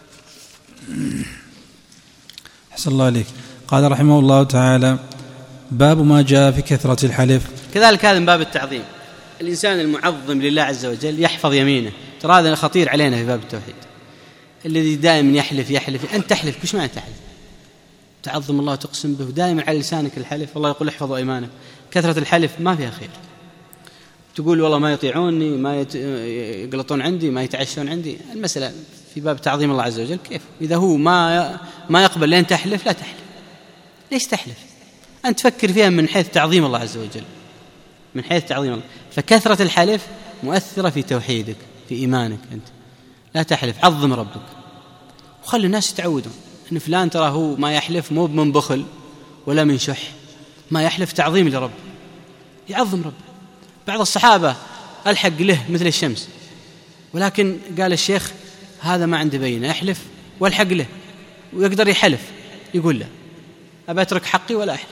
أحسن الله عليك. قال رحمه الله تعالى: باب ما جاء في كثرة الحلف. كذلك هذا من باب التعظيم. الإنسان المعظم لله عز وجل يحفظ يمينه. ترى هذا خطير علينا في باب التوحيد. الذي دائما يحلف يحلف أنت تحلف، كش معنى تحلف؟ تعظم الله تقسم به دائما على لسانك الحلف. والله يقول احفظوا أيمانك. كثرة الحلف ما فيها خير. تقول والله ما يطيعوني، ما يقلطون عندي، ما يتعشون عندي. المسألة في باب تعظيم الله عز وجل كيف؟ إذا هو ما ما يقبل لين تحلف لا تحلف. ليش تحلف؟ أنت تفكر فيها من حيث تعظيم الله عز وجل، من حيث تعظيم الله. فكثرة الحلف مؤثرة في توحيدك، في إيمانك. أنت لا تحلف، عظم ربك وخلي الناس يتعودون أن فلان ترى هو ما يحلف مو من بخل ولا من شح، ما يحلف تعظيم لرب، يعظم رب. بعض الصحابة ألحق له مثل الشمس، ولكن قال الشيخ هذا ما عنده بينة، يحلف والحق له ويقدر يحلف، يقول له أبى أترك حقي ولا أحلف،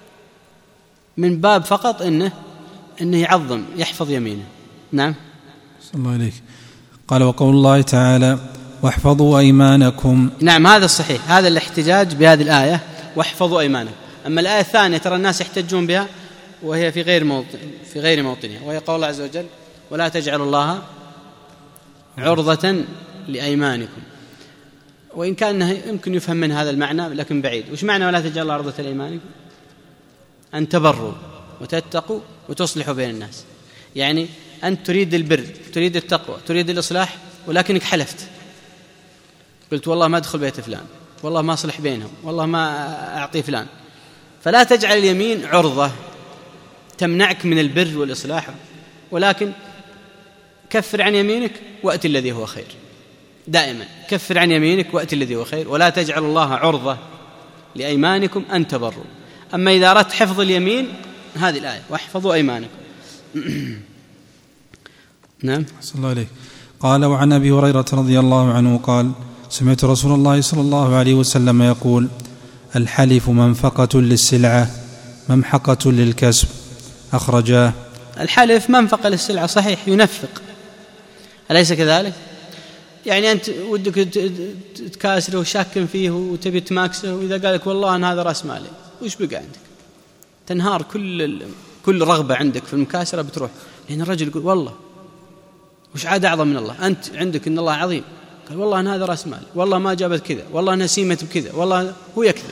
من باب فقط إنه إنه يعظم يحفظ يمينه. نعم. صلى الله عليك. قال: وقول الله تعالى: واحفظوا أيمانكم. نعم هذا الصحيح، هذا الاحتجاج بهذه الآية واحفظوا أيمانكم. أما الآية الثانية ترى الناس يحتجون بها وهي في غير موطن في غير موطنها، وهي قول الله عز وجل: ولا تجعلوا الله عرضة لأيمانكم. وإن كان يمكن يفهم من هذا المعنى لكن بعيد. وش معنى ولا تجعلوا الله عرضة لأيمانكم؟ أن تبروا وتتقوا وتصلحوا بين الناس. يعني أنت تريد البر، تريد التقوى، تريد الإصلاح، ولكنك حلفت، قلت والله ما أدخل بيت فلان، والله ما أصلح بينهم، والله ما أعطي فلان. فلا تجعل اليمين عرضة تمنعك من البر والإصلاح، ولكن كفر عن يمينك وأتي الذي هو خير. دائما كفر عن يمينك وأتي الذي هو خير، ولا تجعل الله عرضة لأيمانكم أن تبروا. أما إذا أردت حفظ اليمين هذه الآية: واحفظوا أيمانكم. نعم. صلى الله عليه. قال: وعن أبي هريرة رضي الله عنه قال: سمعت رسول الله صلى الله عليه وسلم يقول: الحلف منفقة للسلعة ممحقة للكسب. أخرجاه. الحلف منفقة للسلعة صحيح، ينفق، أليس كذلك؟ يعني أنت ودك تكاسره وشاك فيه وتبي تماكسه، وإذا قالك والله أن هذا رأس مالي، وش بقى عندك؟ تنهار كل كل رغبة عندك في المكاسرة بتروح، لأن الرجل يقول والله وش عاد أعظم من الله؟ أنت عندك إن الله عظيم، قال والله أن هذا رأس مالي، والله ما جابت كذا، والله أنها سيمت بكذا، والله هو يكذب.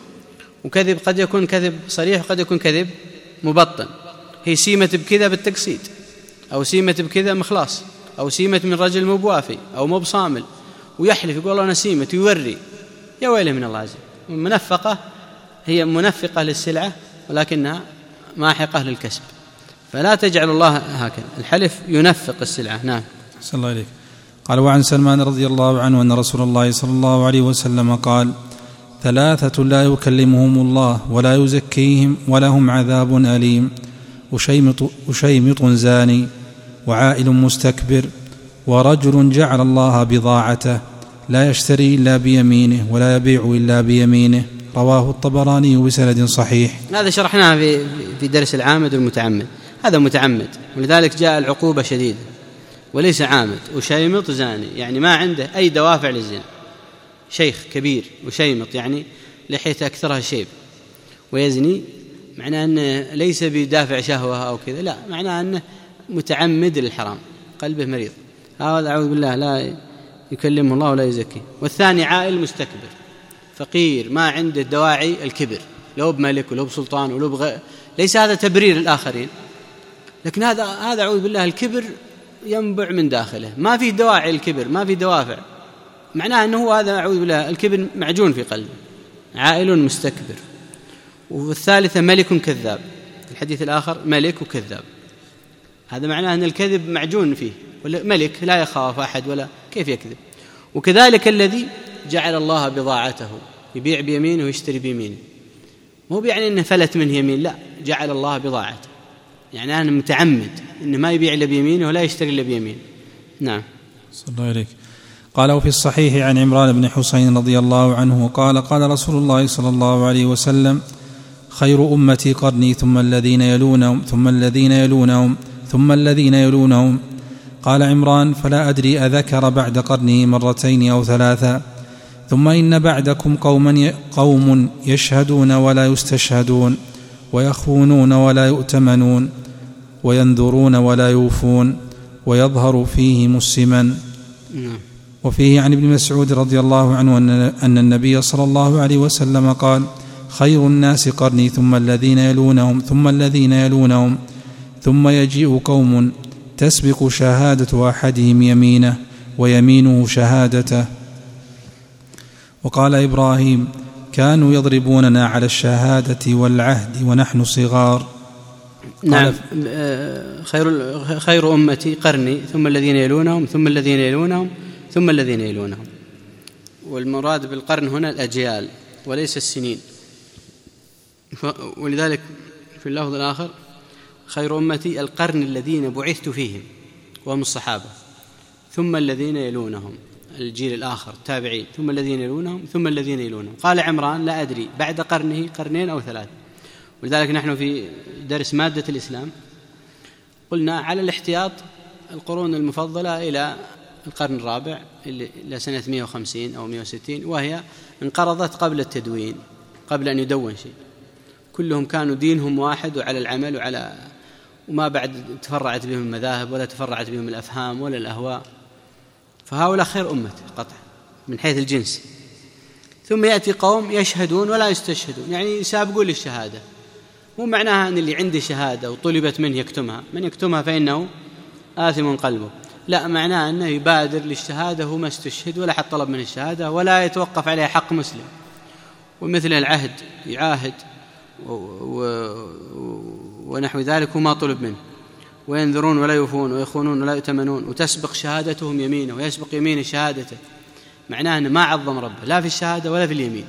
وكذب قد يكون كذب صريح وقد يكون كذب مبطن. هي سيمت بكذا بالتقسيط، أو سيمت بكذا مخلاص، أو سيمت من رجل مو بوافي أو مو بصامل، ويحلف يقول والله أنا سيمت، يوري، يا ويله من الله عز وجل. منفقة هي منفقة للسلعة ولكنها ماحقة للكسب، فلا تجعل الله هكذا، الحلف ينفق السلعة. نعم. صلى الله عليك. قال: وعن سلمان رضي الله عنه أن رسول الله صلى الله عليه وسلم قال: ثلاثة لا يكلمهم الله ولا يزكيهم ولهم عذاب أليم: وشيمط, وشيمط زاني، وعائل مستكبر، ورجل جعل الله بضاعته لا يشتري إلا بيمينه ولا يبيع إلا بيمينه. رواه الطبراني بسند صحيح. هذا شرحناه في في درس العامد والمتعمد. هذا متعمد، ولذلك جاء العقوبة شديدة، وليس عامد. وشيمط زاني يعني ما عنده أي دوافع للزنا، شيخ كبير، وشيمط يعني لحيته أكثرها شيب، ويزني، معناه أنه ليس بدافع شهوة أو كذا، لا، معناه أنه متعمد للحرام، قلبه مريض، هذا أعوذ بالله لا يكلمه الله ولا يزكيه. والثاني عائل مستكبر، فقير ما عنده دواعي الكبر، لو بملك ولو بسلطان ولو بغير، ليس هذا تبرير الآخرين، لكن هذا هذا أعوذ بالله الكبر ينبع من داخله، ما في دواعي الكبر، ما في دوافع، معناه أنه هذا أعوذ بالله الكبر معجون في قلبه. عائل مستكبر. والثالثة ملك كذاب، الحديث الآخر ملك وكذاب، هذا معناه أن الكذب معجون فيه، ولا ملك لا يخاف أحد ولا كيف يكذب. وكذلك الذي جعل الله بضاعته، يبيع بيمينه ويشتري بيمينه، مو يعني أنه فلت من يمين، لا، جعل الله بضاعته، يعني أنا متعمد أنه ما يبيع إلا بيمينه ولا يشتري إلا بيمينه. نعم. صلى الله عليك. قال: وفي الصحيح عن عمران بن حسين رضي الله عنه قال: قال رسول الله صلى الله عليه وسلم: خير أمتي قرني ثم الذين يلونهم ثم الذين يلونهم ثم الذين يلونهم. قال عمران: فلا أدري أذكر بعد قرنه مرتين أو ثلاثا. ثم إن بعدكم قوما قوم يشهدون ولا يستشهدون، ويخونون ولا يؤتمنون، وينذرون ولا يوفون، ويظهر فيهم السمن. وفيه عن ابن مسعود رضي الله عنه أن النبي صلى الله عليه وسلم قال: خير الناس قرني ثم الذين يلونهم ثم الذين يلونهم، ثم يجيء قوم تسبق شهادة أحدهم يمينه ويمينه شهادته. وقال إبراهيم: كانوا يضربوننا على الشهادة والعهد ونحن صغار. نعم. خير خير أمتي قرني ثم الذين يلونهم ثم الذين يلونهم ثم الذين يلونهم. والمراد بالقرن هنا الأجيال وليس السنين، ولذلك في اللفظ الآخر: خير أمتي القرن الذين بعثت فيهم، وهم الصحابة، ثم الذين يلونهم، الجيل الآخر تابعين، ثم الذين يلونهم ثم الذين يلونهم. قال عمران: لا أدري بعد قرنه قرنين أو ثلاث. ولذلك نحن في درس مادة الإسلام قلنا على الاحتياط القرون المفضلة إلى القرن الرابع إلى سنة مئة وخمسين أو مئة وستين، وهي انقرضت قبل التدوين، قبل أن يدون شيء، كلهم كانوا دينهم واحد وعلى العمل وعلى، وما بعد تفرعت بهم المذاهب ولا تفرعت بهم الأفهام ولا الأهواء، فهؤلاء خير أمة قطع من حيث الجنس. ثم يأتي قوم يشهدون ولا يستشهدون، يعني يسابقون للشهادة، مو معناها أن اللي عنده شهادة وطلبت منه يكتمها، من يكتمها فإنه آثم قلبه، لا، معناه أنه يبادر للشهادة وما استشهد ولا حد طلب من الشهادة ولا يتوقف عليها حق مسلم. ومثل العهد يعاهد و... و... ونحو ذلك وما طلب منه، وينذرون ولا يوفون، ويخونون ولا يؤتمنون، وتسبق شهادتهم يمينه ويسبق يمين شهادته، معناه أنه ما عظم ربه لا في الشهادة ولا في اليمين.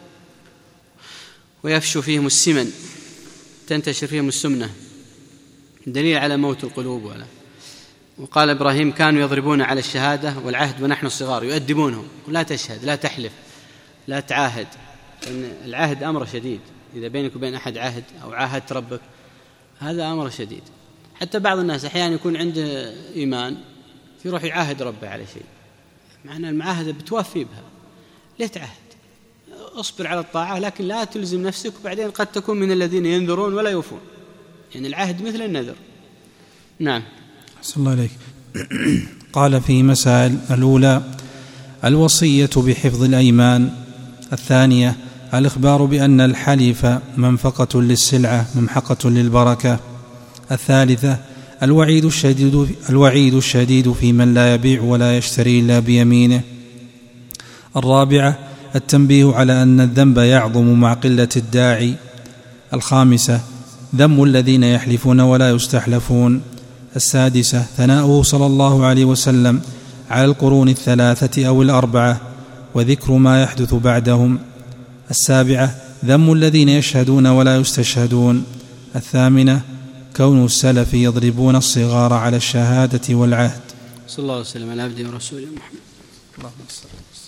ويفشو فيهم السمن، تنتشر فيهم السمنة، دليل على موت القلوب. ولا وقال إبراهيم: كانوا يضربون على الشهادة والعهد ونحن الصغار، يؤدبونهم، لا تشهد، لا تحلف، لا تعاهد، لأن العهد أمر شديد، إذا بينك وبين أحد عهد أو عاهدت ربك هذا أمر شديد. حتى بعض الناس أحيانا يكون عنده إيمان يروح يعاهد ربه على شيء، مع أن المعاهدة بتوفي بها، ليه تعهد؟ اصبر على الطاعة لكن لا تلزم نفسك، وبعدين قد تكون من الذين ينذرون ولا يوفون، يعني العهد مثل النذر. نعم. أحسن الله عليك. قال في مسائل: الأولى الوصية بحفظ الأيمان. الثانية الإخبار بأن الحلف منفقة للسلعة ممحقة للبركة. الثالثة الوعيد الشديد, الوعيد الشديد في من لا يبيع ولا يشتري إلا بيمينه. الرابعة التنبيه على أن الذنب يعظم مع قلة الداعي. الخامسة ذم الذين يحلفون ولا يستحلفون. السادسة ثناؤه صلى الله عليه وسلم على القرون الثلاثة أو الأربعة وذكر ما يحدث بعدهم. السابعة ذم الذين يشهدون ولا يستشهدون. الثامنة كون السلف يضربون الصغار على الشهادة والعهد. صلى الله عليه وسلم على عبده ورسوله محمد. اللهم صل وسلم.